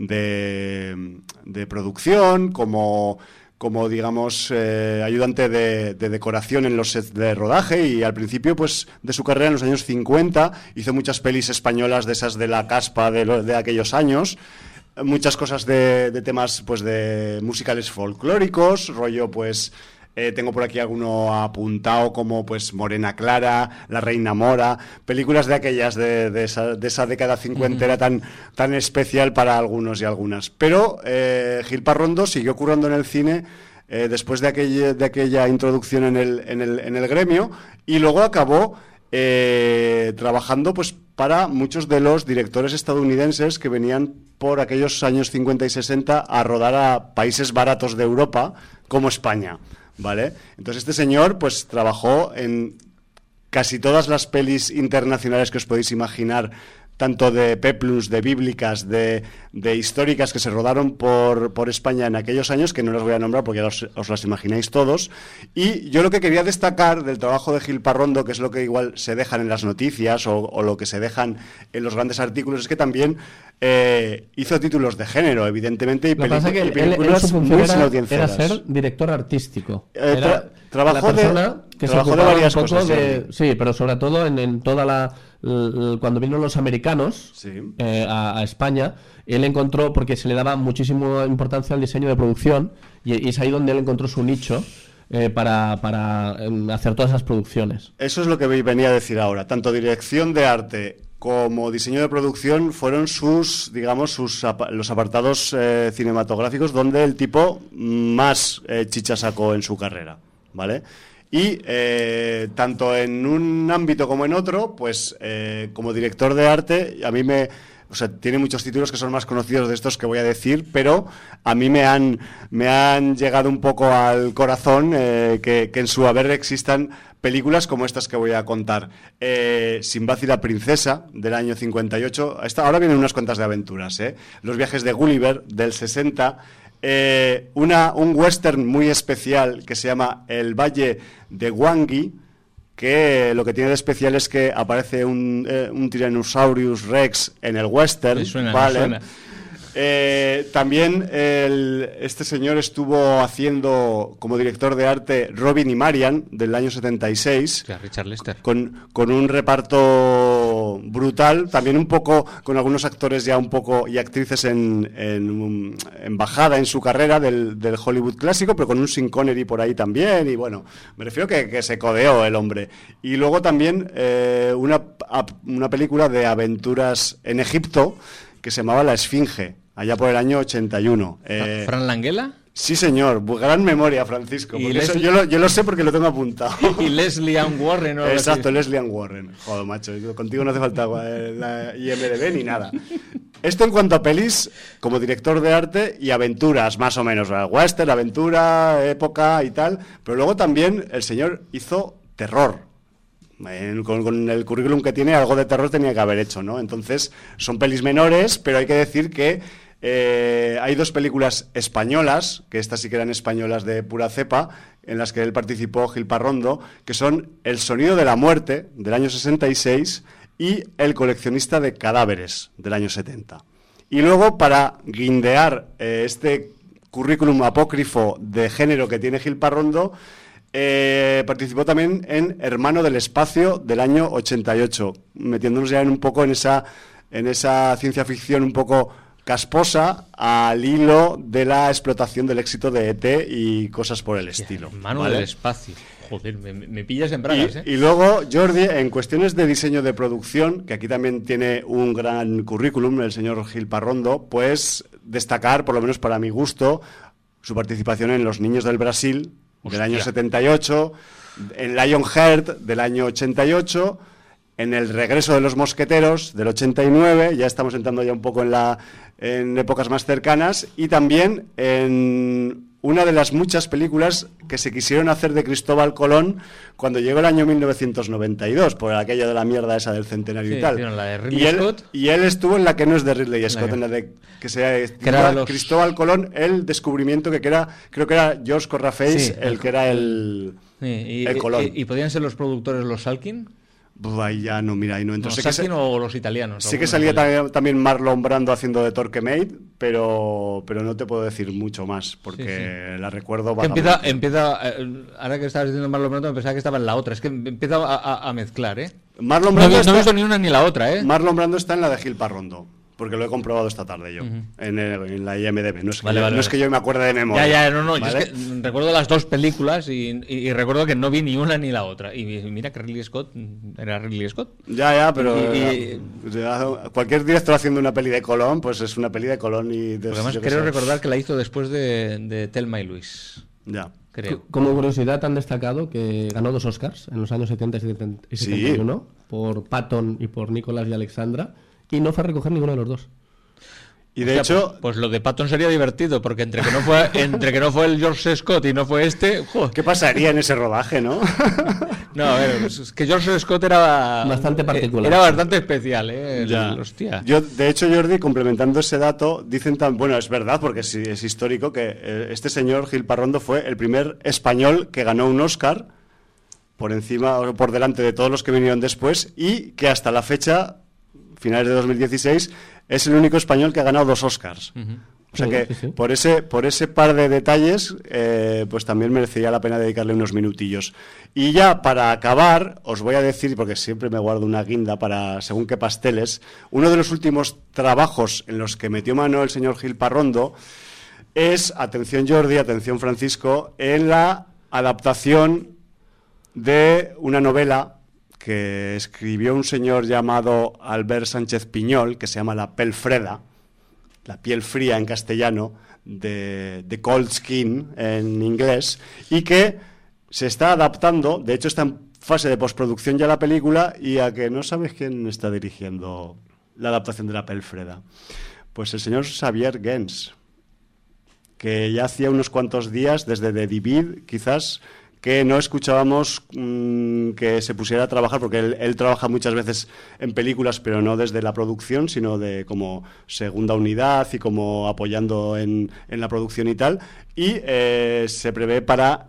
producción, como digamos, ayudante de decoración en los sets de rodaje, y al principio pues de su carrera en los años 50 hizo muchas pelis españolas de esas de la caspa de aquellos años. Muchas cosas de temas pues de musicales folclóricos, rollo pues tengo por aquí alguno apuntado como pues Morena Clara, La Reina Mora, películas de aquellas de esa década cincuentera tan especial para algunos y algunas. Pero Gil Parrondo siguió currando en el cine después de aquella introducción en el gremio, y luego acabó trabajando pues para muchos de los directores estadounidenses que venían por aquellos años 50 y 60 a rodar a países baratos de Europa como España, ¿vale? Entonces este señor pues trabajó en casi todas las pelis internacionales que os podéis imaginar, tanto de peplums, de bíblicas, de históricas que se rodaron por España en aquellos años, que no las voy a nombrar porque ya os las imagináis todos. Y yo lo que quería destacar del trabajo de Gil Parrondo, que es lo que igual se dejan en las noticias o lo que se dejan en los grandes artículos, es que también hizo títulos de género, evidentemente, y películas muy sin audiencia. Era ser director artístico. Trabajó de varias cosas. Sí, pero sobre todo en toda cuando vinieron los americanos, sí, a España, él encontró, porque se le daba muchísima importancia al diseño de producción, y es ahí donde él encontró su nicho para hacer todas esas producciones. Eso es lo que venía a decir ahora. Tanto dirección de arte como diseño de producción fueron los apartados cinematográficos donde el tipo más chicha sacó en su carrera, ¿vale? Y tanto en un ámbito como en otro, pues como director de arte, a mí tiene muchos títulos que son más conocidos de estos que voy a decir, pero a mí me han llegado un poco al corazón que en su haber existan películas como estas que voy a contar. Sinbad y la princesa, del año 58. Ahora vienen unas cuantas de aventuras, Los viajes de Gulliver, del 60. Un western muy especial que se llama El Valle de Wangi, que lo que tiene de especial es que aparece un Tyrannosaurus Rex en el western. Me suena, ¿vale? me suena. También este señor estuvo haciendo como director de arte Robin y Marian, del año 76. O sea, Richard Lester. Con un reparto brutal, también un poco con algunos actores ya un poco y actrices en bajada en su carrera del Hollywood clásico, pero con un Sean Connery por ahí también. Y bueno, me refiero que se codeó el hombre. Y luego también una película de aventuras en Egipto que se llamaba La Esfinge, allá por el año 81. ¿Fran Langella? Sí, señor. Gran memoria, Francisco. Porque yo lo sé porque lo tengo apuntado. Y Leslie Ann Warren. ¿No? Exacto, Leslie Ann Warren. Joder, macho, contigo no hace falta la IMDb ni nada. Esto en cuanto a pelis, como director de arte y aventuras, más o menos. Western, aventura, época y tal. Pero luego también el señor hizo terror. Con el currículum que tiene, algo de terror tenía que haber hecho, ¿no? Entonces, son pelis menores, pero hay que decir que hay dos películas españolas, que estas sí que eran españolas de pura cepa, en las que él participó, Gil Parrondo, que son El sonido de la muerte, del año 66, y El coleccionista de cadáveres, del año 70. Y luego, para guindear este currículum apócrifo de género que tiene Gil Parrondo, participó también en Hermano del Espacio, del año 88, metiéndonos ya un poco en esa ciencia ficción un poco casposa, al hilo de la explotación del éxito de ET y cosas por el estilo. Hermano del Espacio. Joder, me pillas en bragas, y luego Jordi, en cuestiones de diseño de producción, que aquí también tiene un gran currículum, el señor Gil Parrondo, pues destacar, por lo menos para mi gusto, su participación en Los Niños del Brasil, del año 78, en Lionheart, del año 88, en El Regreso de los Mosqueteros, del 89, ya estamos entrando ya un poco en épocas más cercanas, y también en una de las muchas películas que se quisieron hacer de Cristóbal Colón cuando llegó el año 1992, por aquello de la mierda esa del centenario y tal. La de Ridley Scott. Y él estuvo en la que no es de Ridley Scott, en la de que era Cristóbal Colón, el descubrimiento creo que era George Corraface, el que era el Colón. ¿Y podían ser los productores los Salkin? Ahí ya no, mira, ahí no entro. Salkin o los italianos. Sí que salía también Marlon Brando haciendo de Torquemade, pero no te puedo decir mucho más, porque la recuerdo bastante. Empieza, ahora que estabas diciendo Marlon Brando, pensaba que estaba en la otra. Es que empieza a mezclar, ¿eh? Marlon Brando no he visto ni una ni la otra, ¿eh? Marlon Brando está en la de Gil Parrondo, porque lo he comprobado esta tarde yo, en la IMDb. No es que yo me acuerde de memoria. No. ¿Vale? Yo es que recuerdo las dos películas y recuerdo que no vi ni una ni la otra. Y mira que Ridley Scott era Ridley Scott. Pero cualquier director haciendo una peli de Colón, pues es una peli de Colón. Además creo recordar que la hizo después de Thelma y Luis. Ya. Creo. Como curiosidad, tan destacado que ganó 2 Oscars en los años 70 y 71 por Patton y por Nicholas y Alexandra. Y no fue a recoger ninguno de los dos. Y de hecho, pues lo de Patton sería divertido, porque entre que no fue el George Scott y no fue este, ¿qué pasaría en ese rodaje, no? No, a ver, es que George Scott era bastante particular. Era bastante especial, hostia. Yo, de hecho, Jordi, complementando ese dato, dicen bueno, es verdad, porque es histórico que este señor Gil Parrondo fue el primer español que ganó un Oscar por delante de todos los que vinieron después, y que hasta la fecha, finales de 2016, es el único español que ha ganado 2 Oscars. O sea que sí. Por ese par de detalles, pues también merecería la pena dedicarle unos minutillos. Y ya para acabar, os voy a decir, porque siempre me guardo una guinda para según qué pasteles, uno de los últimos trabajos en los que metió mano el señor Gil Parrondo es, atención Jordi, atención Francisco, en la adaptación de una novela que escribió un señor llamado Albert Sánchez Piñol, que se llama La Pelfreda, la piel fría en castellano, de Cold Skin en inglés, y que se está adaptando, de hecho está en fase de postproducción ya la película, y a que no sabes quién está dirigiendo la adaptación de La Pelfreda. Pues el señor Xavier Gens, que ya hacía unos cuantos días, desde The Divide, quizás, que no escuchábamos que se pusiera a trabajar, porque él trabaja muchas veces en películas, pero no desde la producción, sino de como segunda unidad y como apoyando en la producción y tal. Y se prevé para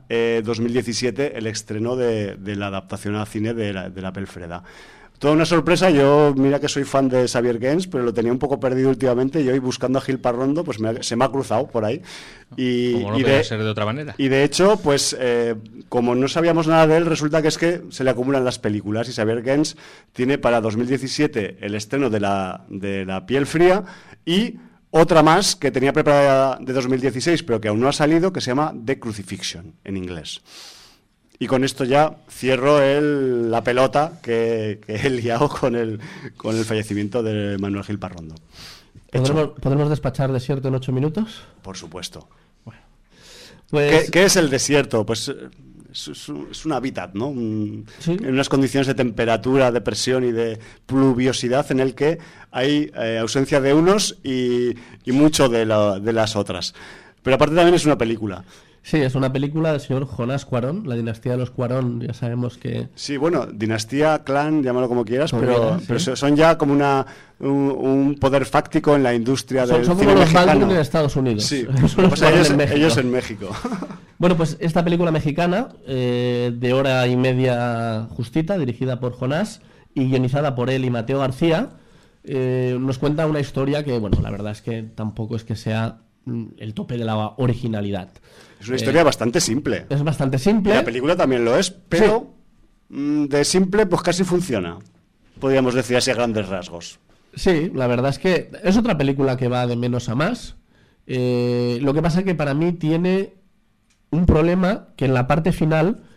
2017 el estreno de la adaptación al cine de la Pelfreda. Toda una sorpresa. Yo, mira que soy fan de Xavier Gens, pero lo tenía un poco perdido últimamente, y hoy buscando a Gil Parrondo, pues se me ha cruzado por ahí. Como no puede ser de otra manera. Y de hecho, pues como no sabíamos nada de él, resulta que es que se le acumulan las películas, y Xavier Gens tiene para 2017 el estreno de la Piel Fría, y otra más que tenía preparada de 2016, pero que aún no ha salido, que se llama The Crucifixion, en inglés. Y con esto ya cierro la pelota que he liado con el fallecimiento de Manuel Gil Parrondo. ¿Podremos despachar Desierto en 8 minutos? Por supuesto. Bueno, pues... ¿Qué es el desierto? Pues es un hábitat, ¿no? ¿Sí? En unas condiciones de temperatura, de presión y de pluviosidad en el que hay ausencia de unos y mucho de las otras. Pero aparte también es una película. Sí, es una película del señor Jonás Cuarón, la dinastía de los Cuarón, ya sabemos que... Sí, bueno, dinastía, clan, llámalo como quieras, pero son ya como un poder fáctico en la industria del cine mexicano. Son como los Baldwin en Estados Unidos. Sí, ellos en México. Bueno, pues esta película mexicana, de hora y media justita, dirigida por Jonás y guionizada por él y Mateo García, nos cuenta una historia que, bueno, la verdad es que tampoco es que sea el tope de la originalidad. Es una historia bastante simple. Es bastante simple. Y la película también lo es, pero de simple pues casi funciona. Podríamos decir así a grandes rasgos. Sí, la verdad es que es otra película que va de menos a más. Lo que pasa es que para mí tiene un problema, que en la parte final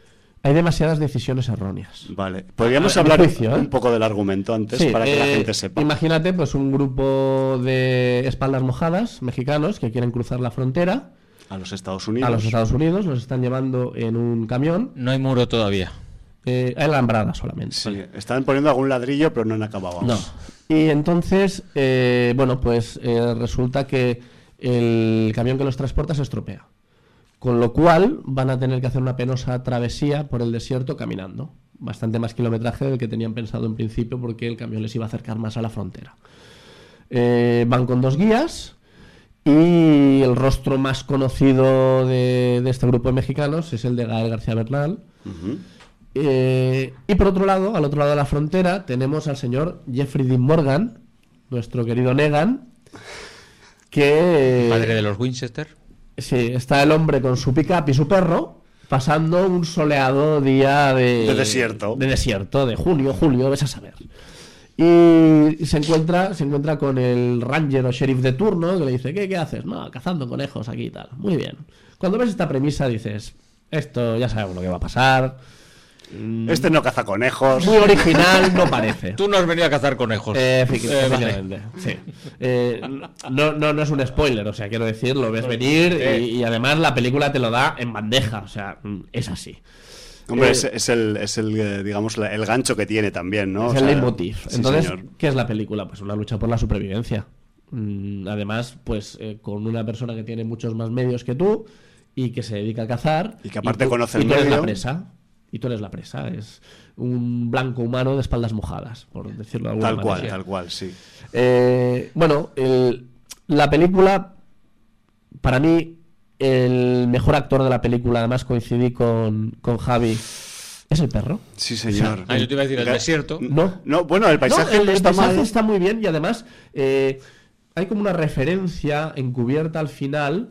hay demasiadas decisiones erróneas. Vale, podríamos hablar un poco del argumento antes para que la gente sepa. Imagínate pues un grupo de espaldas mojadas mexicanos que quieren cruzar la frontera a los Estados Unidos. Los están llevando en un camión. No hay muro todavía. Hay alambrada solamente. Sí, están poniendo algún ladrillo, pero no han acabado. No. Y entonces, resulta que el camión que los transporta se estropea. Con lo cual van a tener que hacer una penosa travesía por el desierto caminando. Bastante más kilometraje del que tenían pensado en principio, porque el camión les iba a acercar más a la frontera. Van con 2 guías y el rostro más conocido de este grupo de mexicanos es el de Gael García Bernal. Uh-huh. Y por otro lado, al otro lado de la frontera, tenemos al señor Jeffrey Dean Morgan, nuestro querido Negan, que... Padre de los Winchester. Sí, está el hombre con su pick-up y su perro pasando un soleado día de desierto. De desierto, de julio, ves a saber. Y se encuentra con el ranger o sheriff de turno que le dice, ¿qué haces? No, cazando conejos aquí y tal. Muy bien. Cuando ves esta premisa dices, esto ya sabemos lo que va a pasar. Este no caza conejos. Muy original no parece. Tú no has venido a cazar conejos. Efectivamente. Sí. No es un spoiler, o sea, quiero decir, lo ves venir y además la película te lo da en bandeja, o sea, es así. Hombre, es el digamos, el gancho que tiene también, ¿no? Es el leitmotiv. Sí, entonces, señor. ¿qué es la película? Pues una lucha por la supervivencia. Además, pues con una persona que tiene muchos más medios que tú y que se dedica a cazar. Y que aparte conoce el medio. medio. Y tú eres la presa. Es un blanco humano de espaldas mojadas, por decirlo de alguna manera. Tal cual, sí. La película, para mí, el mejor actor de la película, además coincidí con Javi, es el perro. Sí, señor. Yo te iba a decir el desierto. No, bueno, el paisaje el paisaje está muy bien y además hay como una referencia encubierta al final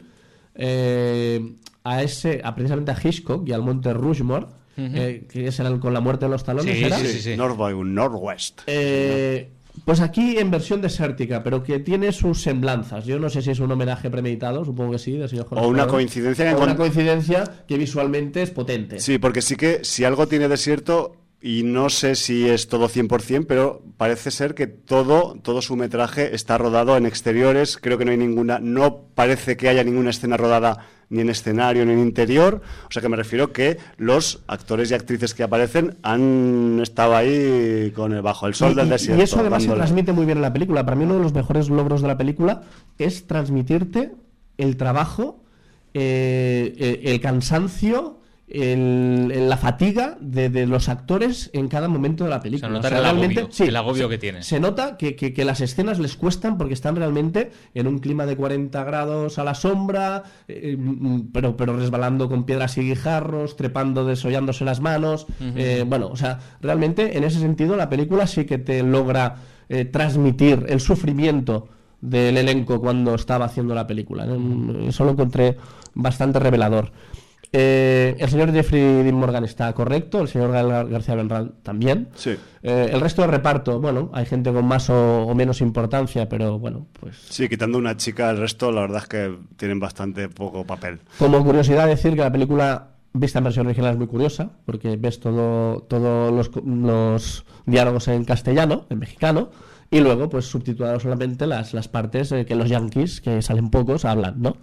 precisamente a Hitchcock y al Monte Rushmore, que serán con la muerte de los talones. Sí. Northwest. Pues aquí en versión desértica, pero que tiene sus semblanzas. Yo no sé si es un homenaje premeditado, supongo que sí, del señor Jorge. O una coincidencia. Una coincidencia que visualmente es potente. Sí, porque sí que si algo tiene desierto, y no sé si es todo 100%, pero parece ser que todo su metraje está rodado en exteriores. Creo que no parece que haya ninguna escena rodada ni en escenario ni en interior. O sea que me refiero que los actores y actrices que aparecen han estado ahí bajo el sol del desierto. Y eso además se transmite muy bien en la película. Para mí uno de los mejores logros de la película es transmitirte el trabajo, el cansancio, la fatiga de los actores en cada momento de la película. O sea, el agobio que tiene. Se nota que las escenas les cuestan porque están realmente en un clima de 40 grados a la sombra, pero resbalando con piedras y guijarros, trepando, desollándose las manos. Realmente en ese sentido la película sí que te logra transmitir el sufrimiento del elenco cuando estaba haciendo la película. Eso lo encontré bastante revelador. El señor Jeffrey Dean Morgan está correcto, el señor Gael García Bernal también. Sí. El resto del reparto, bueno, hay gente con más o menos importancia, pero bueno, pues... Sí, quitando una chica, el resto la verdad es que tienen bastante poco papel. Como curiosidad decir que la película vista en versión original es muy curiosa, porque ves todos los diálogos en castellano, en mexicano, y luego pues subtitulado solamente las partes que los yankees, que salen pocos, hablan, ¿no?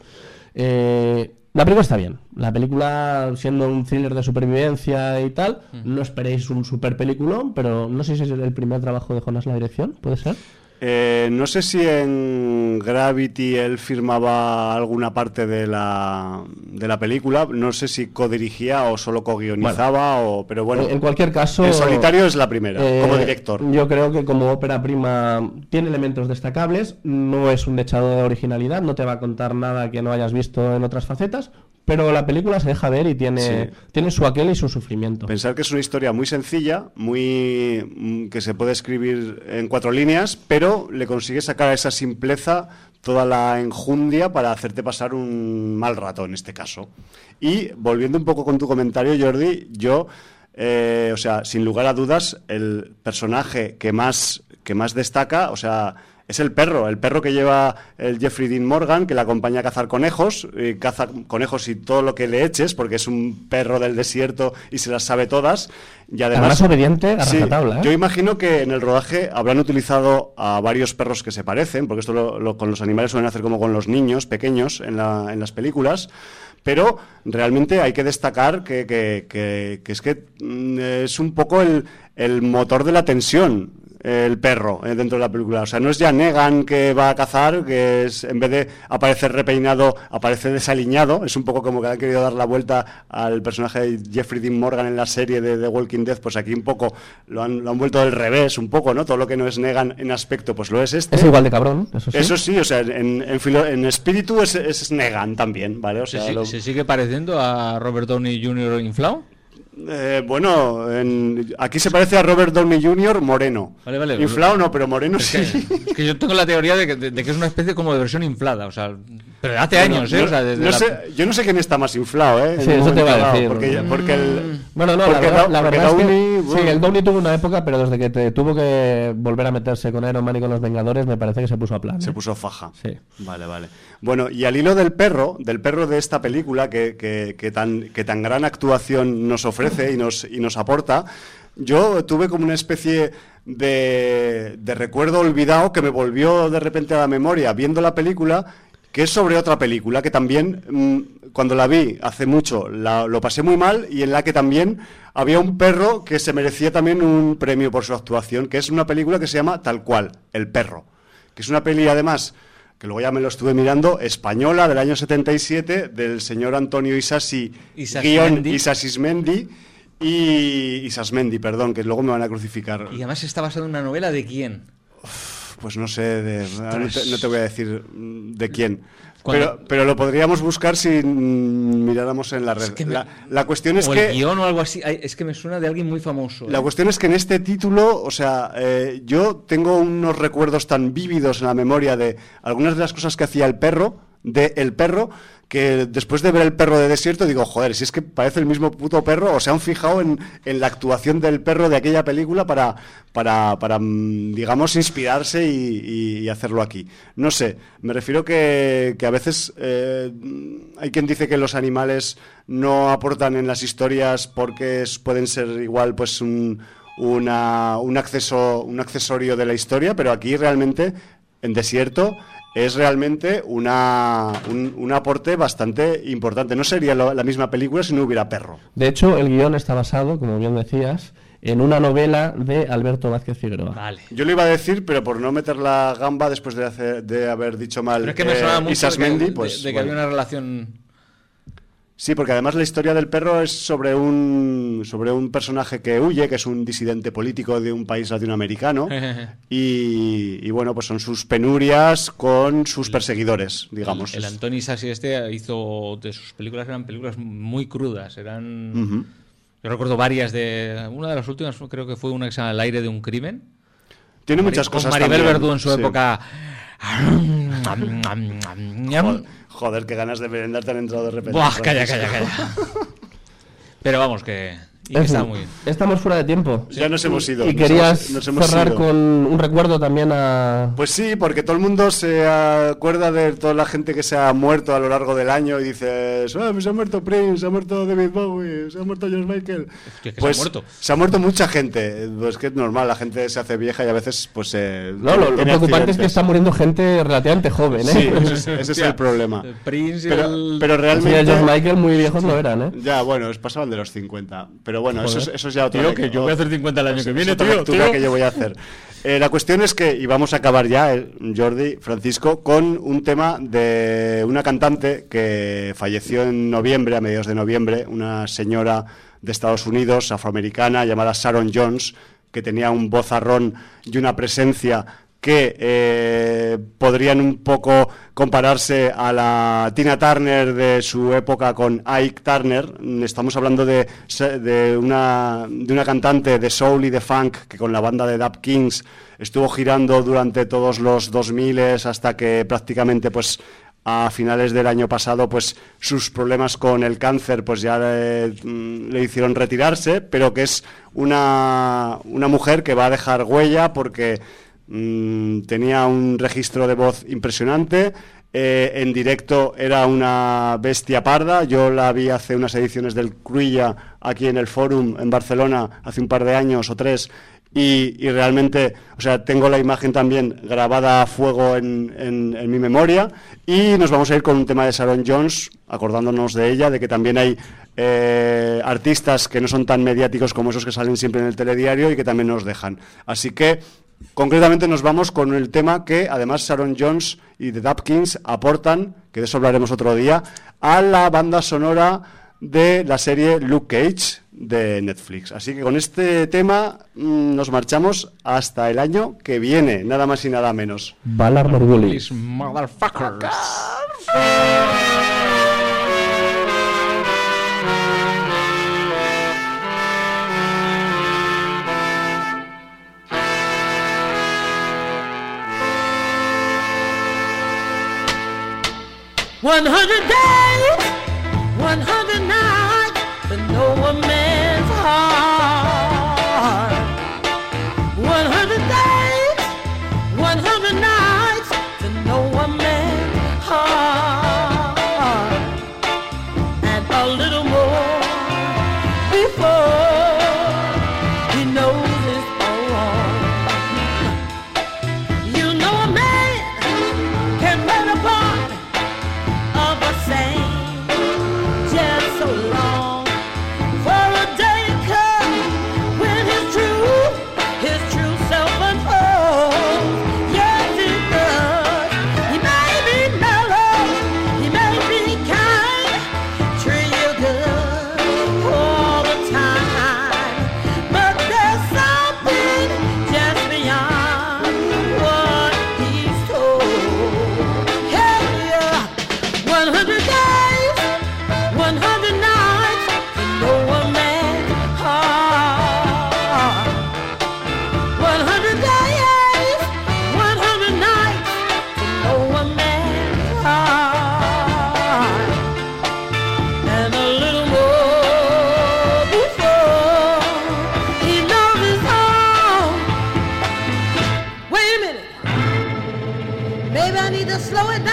La película está bien. La película, siendo un thriller de supervivencia y tal, no esperéis un super peliculón, pero no sé si es el primer trabajo de Jonas en la dirección, ¿puede ser? No sé si en Gravity él firmaba alguna parte de la película, no sé si codirigía o solo co-guionizaba, pero bueno. En cualquier caso... En solitario es la primera, como director. Yo creo que como ópera prima tiene elementos destacables, no es un dechado de originalidad, no te va a contar nada que no hayas visto en otras facetas, pero la película se deja ver y tiene su aquel y su sufrimiento. Pensar que es una historia muy sencilla, que se puede escribir en 4 líneas, pero le consigue sacar a esa simpleza toda la enjundia para hacerte pasar un mal rato en este caso. Y volviendo un poco con tu comentario, Jordi, yo, sin lugar a dudas, el personaje que más destaca, Es el perro que lleva el Jeffrey Dean Morgan, que le acompaña a cazar conejos, y caza conejos y todo lo que le eches, porque es un perro del desierto y se las sabe todas. Y además obediente a rajatabla, ¿eh? Yo imagino que en el rodaje habrán utilizado a varios perros que se parecen, porque esto con los animales suelen hacer como con los niños pequeños en las películas. Pero realmente hay que destacar que es que es un poco el motor de la tensión, el perro, dentro de la película. O sea, no es ya Negan que va a cazar, que es, en vez de aparecer repeinado, aparece desaliñado. Es un poco como que han querido dar la vuelta al personaje de Jeffrey Dean Morgan en la serie de The Walking Dead. Pues aquí un poco lo han vuelto del revés, un poco, ¿no? Todo lo que no es Negan en aspecto, pues lo es este. Es igual de cabrón, eso sí. Eso sí, o sea, en espíritu es Negan también, ¿vale? O sea, ¿Se sigue pareciendo a Robert Downey Jr. inflado? Bueno, aquí se parece a Robert Downey Jr. moreno. Vale. Inflado no, pero moreno sí. Es que yo tengo la teoría de que es una especie como de versión inflada, o sea, pero hace años, ¿eh? O sea, yo no sé quién está más inflado, ¿eh? Sí, eso te iba a decir. Porque el... Bueno, no, la verdad es que sí, el Downey tuvo una época, pero desde que tuvo que volver a meterse con Iron Man y con los Vengadores, me parece que se puso a plan. Se puso faja. Sí. Vale. Bueno, y al hilo del perro de esta película, que tan gran actuación nos ofrece y nos aporta, yo tuve como una especie de recuerdo olvidado que me volvió de repente a la memoria viendo la película, que es sobre otra película que también, cuando la vi hace mucho, lo pasé muy mal, y en la que también había un perro que se merecía también un premio por su actuación, que es una película que se llama tal cual, El perro, que es una peli además, que luego ya me lo estuve mirando, española, del año 77, del señor Antonio Isasmendi, que luego me van a crucificar. Y además está basado en una novela ¿de quién? Pues no sé, no te voy a decir de quién. Pero lo podríamos buscar si miráramos en la red. La cuestión es que... el guión o algo así, es que me suena de alguien muy famoso. La cuestión es que en este título, o sea, yo tengo unos recuerdos tan vívidos en la memoria de algunas de las cosas que hacía el perro, que después de ver El perro de desierto digo, joder, si es que parece el mismo puto perro, o se han fijado en la actuación del perro de aquella película para digamos, inspirarse y hacerlo aquí. No sé, me refiero que a veces hay quien dice que los animales no aportan en las historias porque pueden ser igual pues un accesorio de la historia, pero aquí realmente en Desierto es realmente un aporte bastante importante. No sería la misma película si no hubiera perro. De hecho, el guión está basado, como bien decías, en una novela de Alberto Vázquez Figueroa. Vale. Yo lo iba a decir, pero por no meter la gamba después de haber dicho mal, pero es que me sonaba mucho Isasmendi, de que había una relación... Sí, porque además la historia del perro es sobre un personaje que huye, que es un disidente político de un país latinoamericano y bueno, pues son sus penurias con sus perseguidores, digamos. El Antoni Isasi hizo de sus películas, eran películas muy crudas, eran... Yo recuerdo varias una de las últimas creo que fue una que se llama El aire de un crimen. Tiene muchas cosas con Maribel también. Verdú en su época... Joder, qué ganas de merendar te han entrado de repente. Buah, calla. Pero vamos, que está muy bien. Estamos fuera de tiempo. Ya nos hemos ido. Y querías cerrar con un recuerdo también a... Pues sí, porque todo el mundo se acuerda de toda la gente que se ha muerto a lo largo del año y dices, se ha muerto Prince, se ha muerto David Bowie, se ha muerto George Michael. ¿Que pues se ha muerto? Se ha muerto mucha gente. Pues que es normal, la gente se hace vieja y a veces pues no, lo preocupante es que está muriendo gente relativamente joven, ¿eh? Sí, ese es el problema. Prince pero realmente... George Michael muy viejos no eran, ¿eh? Ya, bueno, pasaban de los 50. Pero bueno, eso es ya otro... Tío, que yo voy a hacer 50 el año que viene, tío. Que yo voy a hacer. La cuestión es que, y vamos a acabar ya, Jordi, Francisco, con un tema de una cantante que falleció en noviembre, a mediados de noviembre, una señora de Estados Unidos, afroamericana, llamada Sharon Jones, que tenía un vozarrón y una presencia que podrían un poco compararse a la Tina Turner de su época con Ike Turner. Estamos hablando de una cantante de soul y de funk que con la banda de Dap Kings estuvo girando durante todos los 2000 hasta que prácticamente pues a finales del año pasado pues sus problemas con el cáncer pues ya le hicieron retirarse, pero que es una mujer que va a dejar huella porque tenía un registro de voz impresionante. En directo era una bestia parda. Yo la vi hace unas ediciones del Cruïlla aquí en el Fórum en Barcelona hace un par de años o 3 y realmente, o sea, tengo la imagen también grabada a fuego en mi memoria. Y nos vamos a ir con un tema de Sharon Jones, acordándonos de ella, de que también hay artistas que no son tan mediáticos como esos que salen siempre en el telediario y que también nos dejan. Así que concretamente nos vamos con el tema que además Sharon Jones y The Dapkins aportan, que de eso hablaremos otro día, a la banda sonora de la serie Luke Cage de Netflix. Así que con este tema nos marchamos hasta el año que viene, nada más y nada menos. Valar Morghulis. Motherfuckers. 100 days, 100 nights to know a man's heart. 100 days, 100 nights to know a man's heart. And a little more before he knows it's all wrong. You know a man can play the part of a saint just so long, for a day comes when his true self unfolds. Yes, it does. He may be mellow, he may be kind, treat you good all the time, but there's something just beyond what he's told. Hey, 100 days, 100 nights to know a man's heart. 100 days, 100 nights to know a man's heart. And a little more before he knows his home. Wait a minute, maybe I need to slow it down.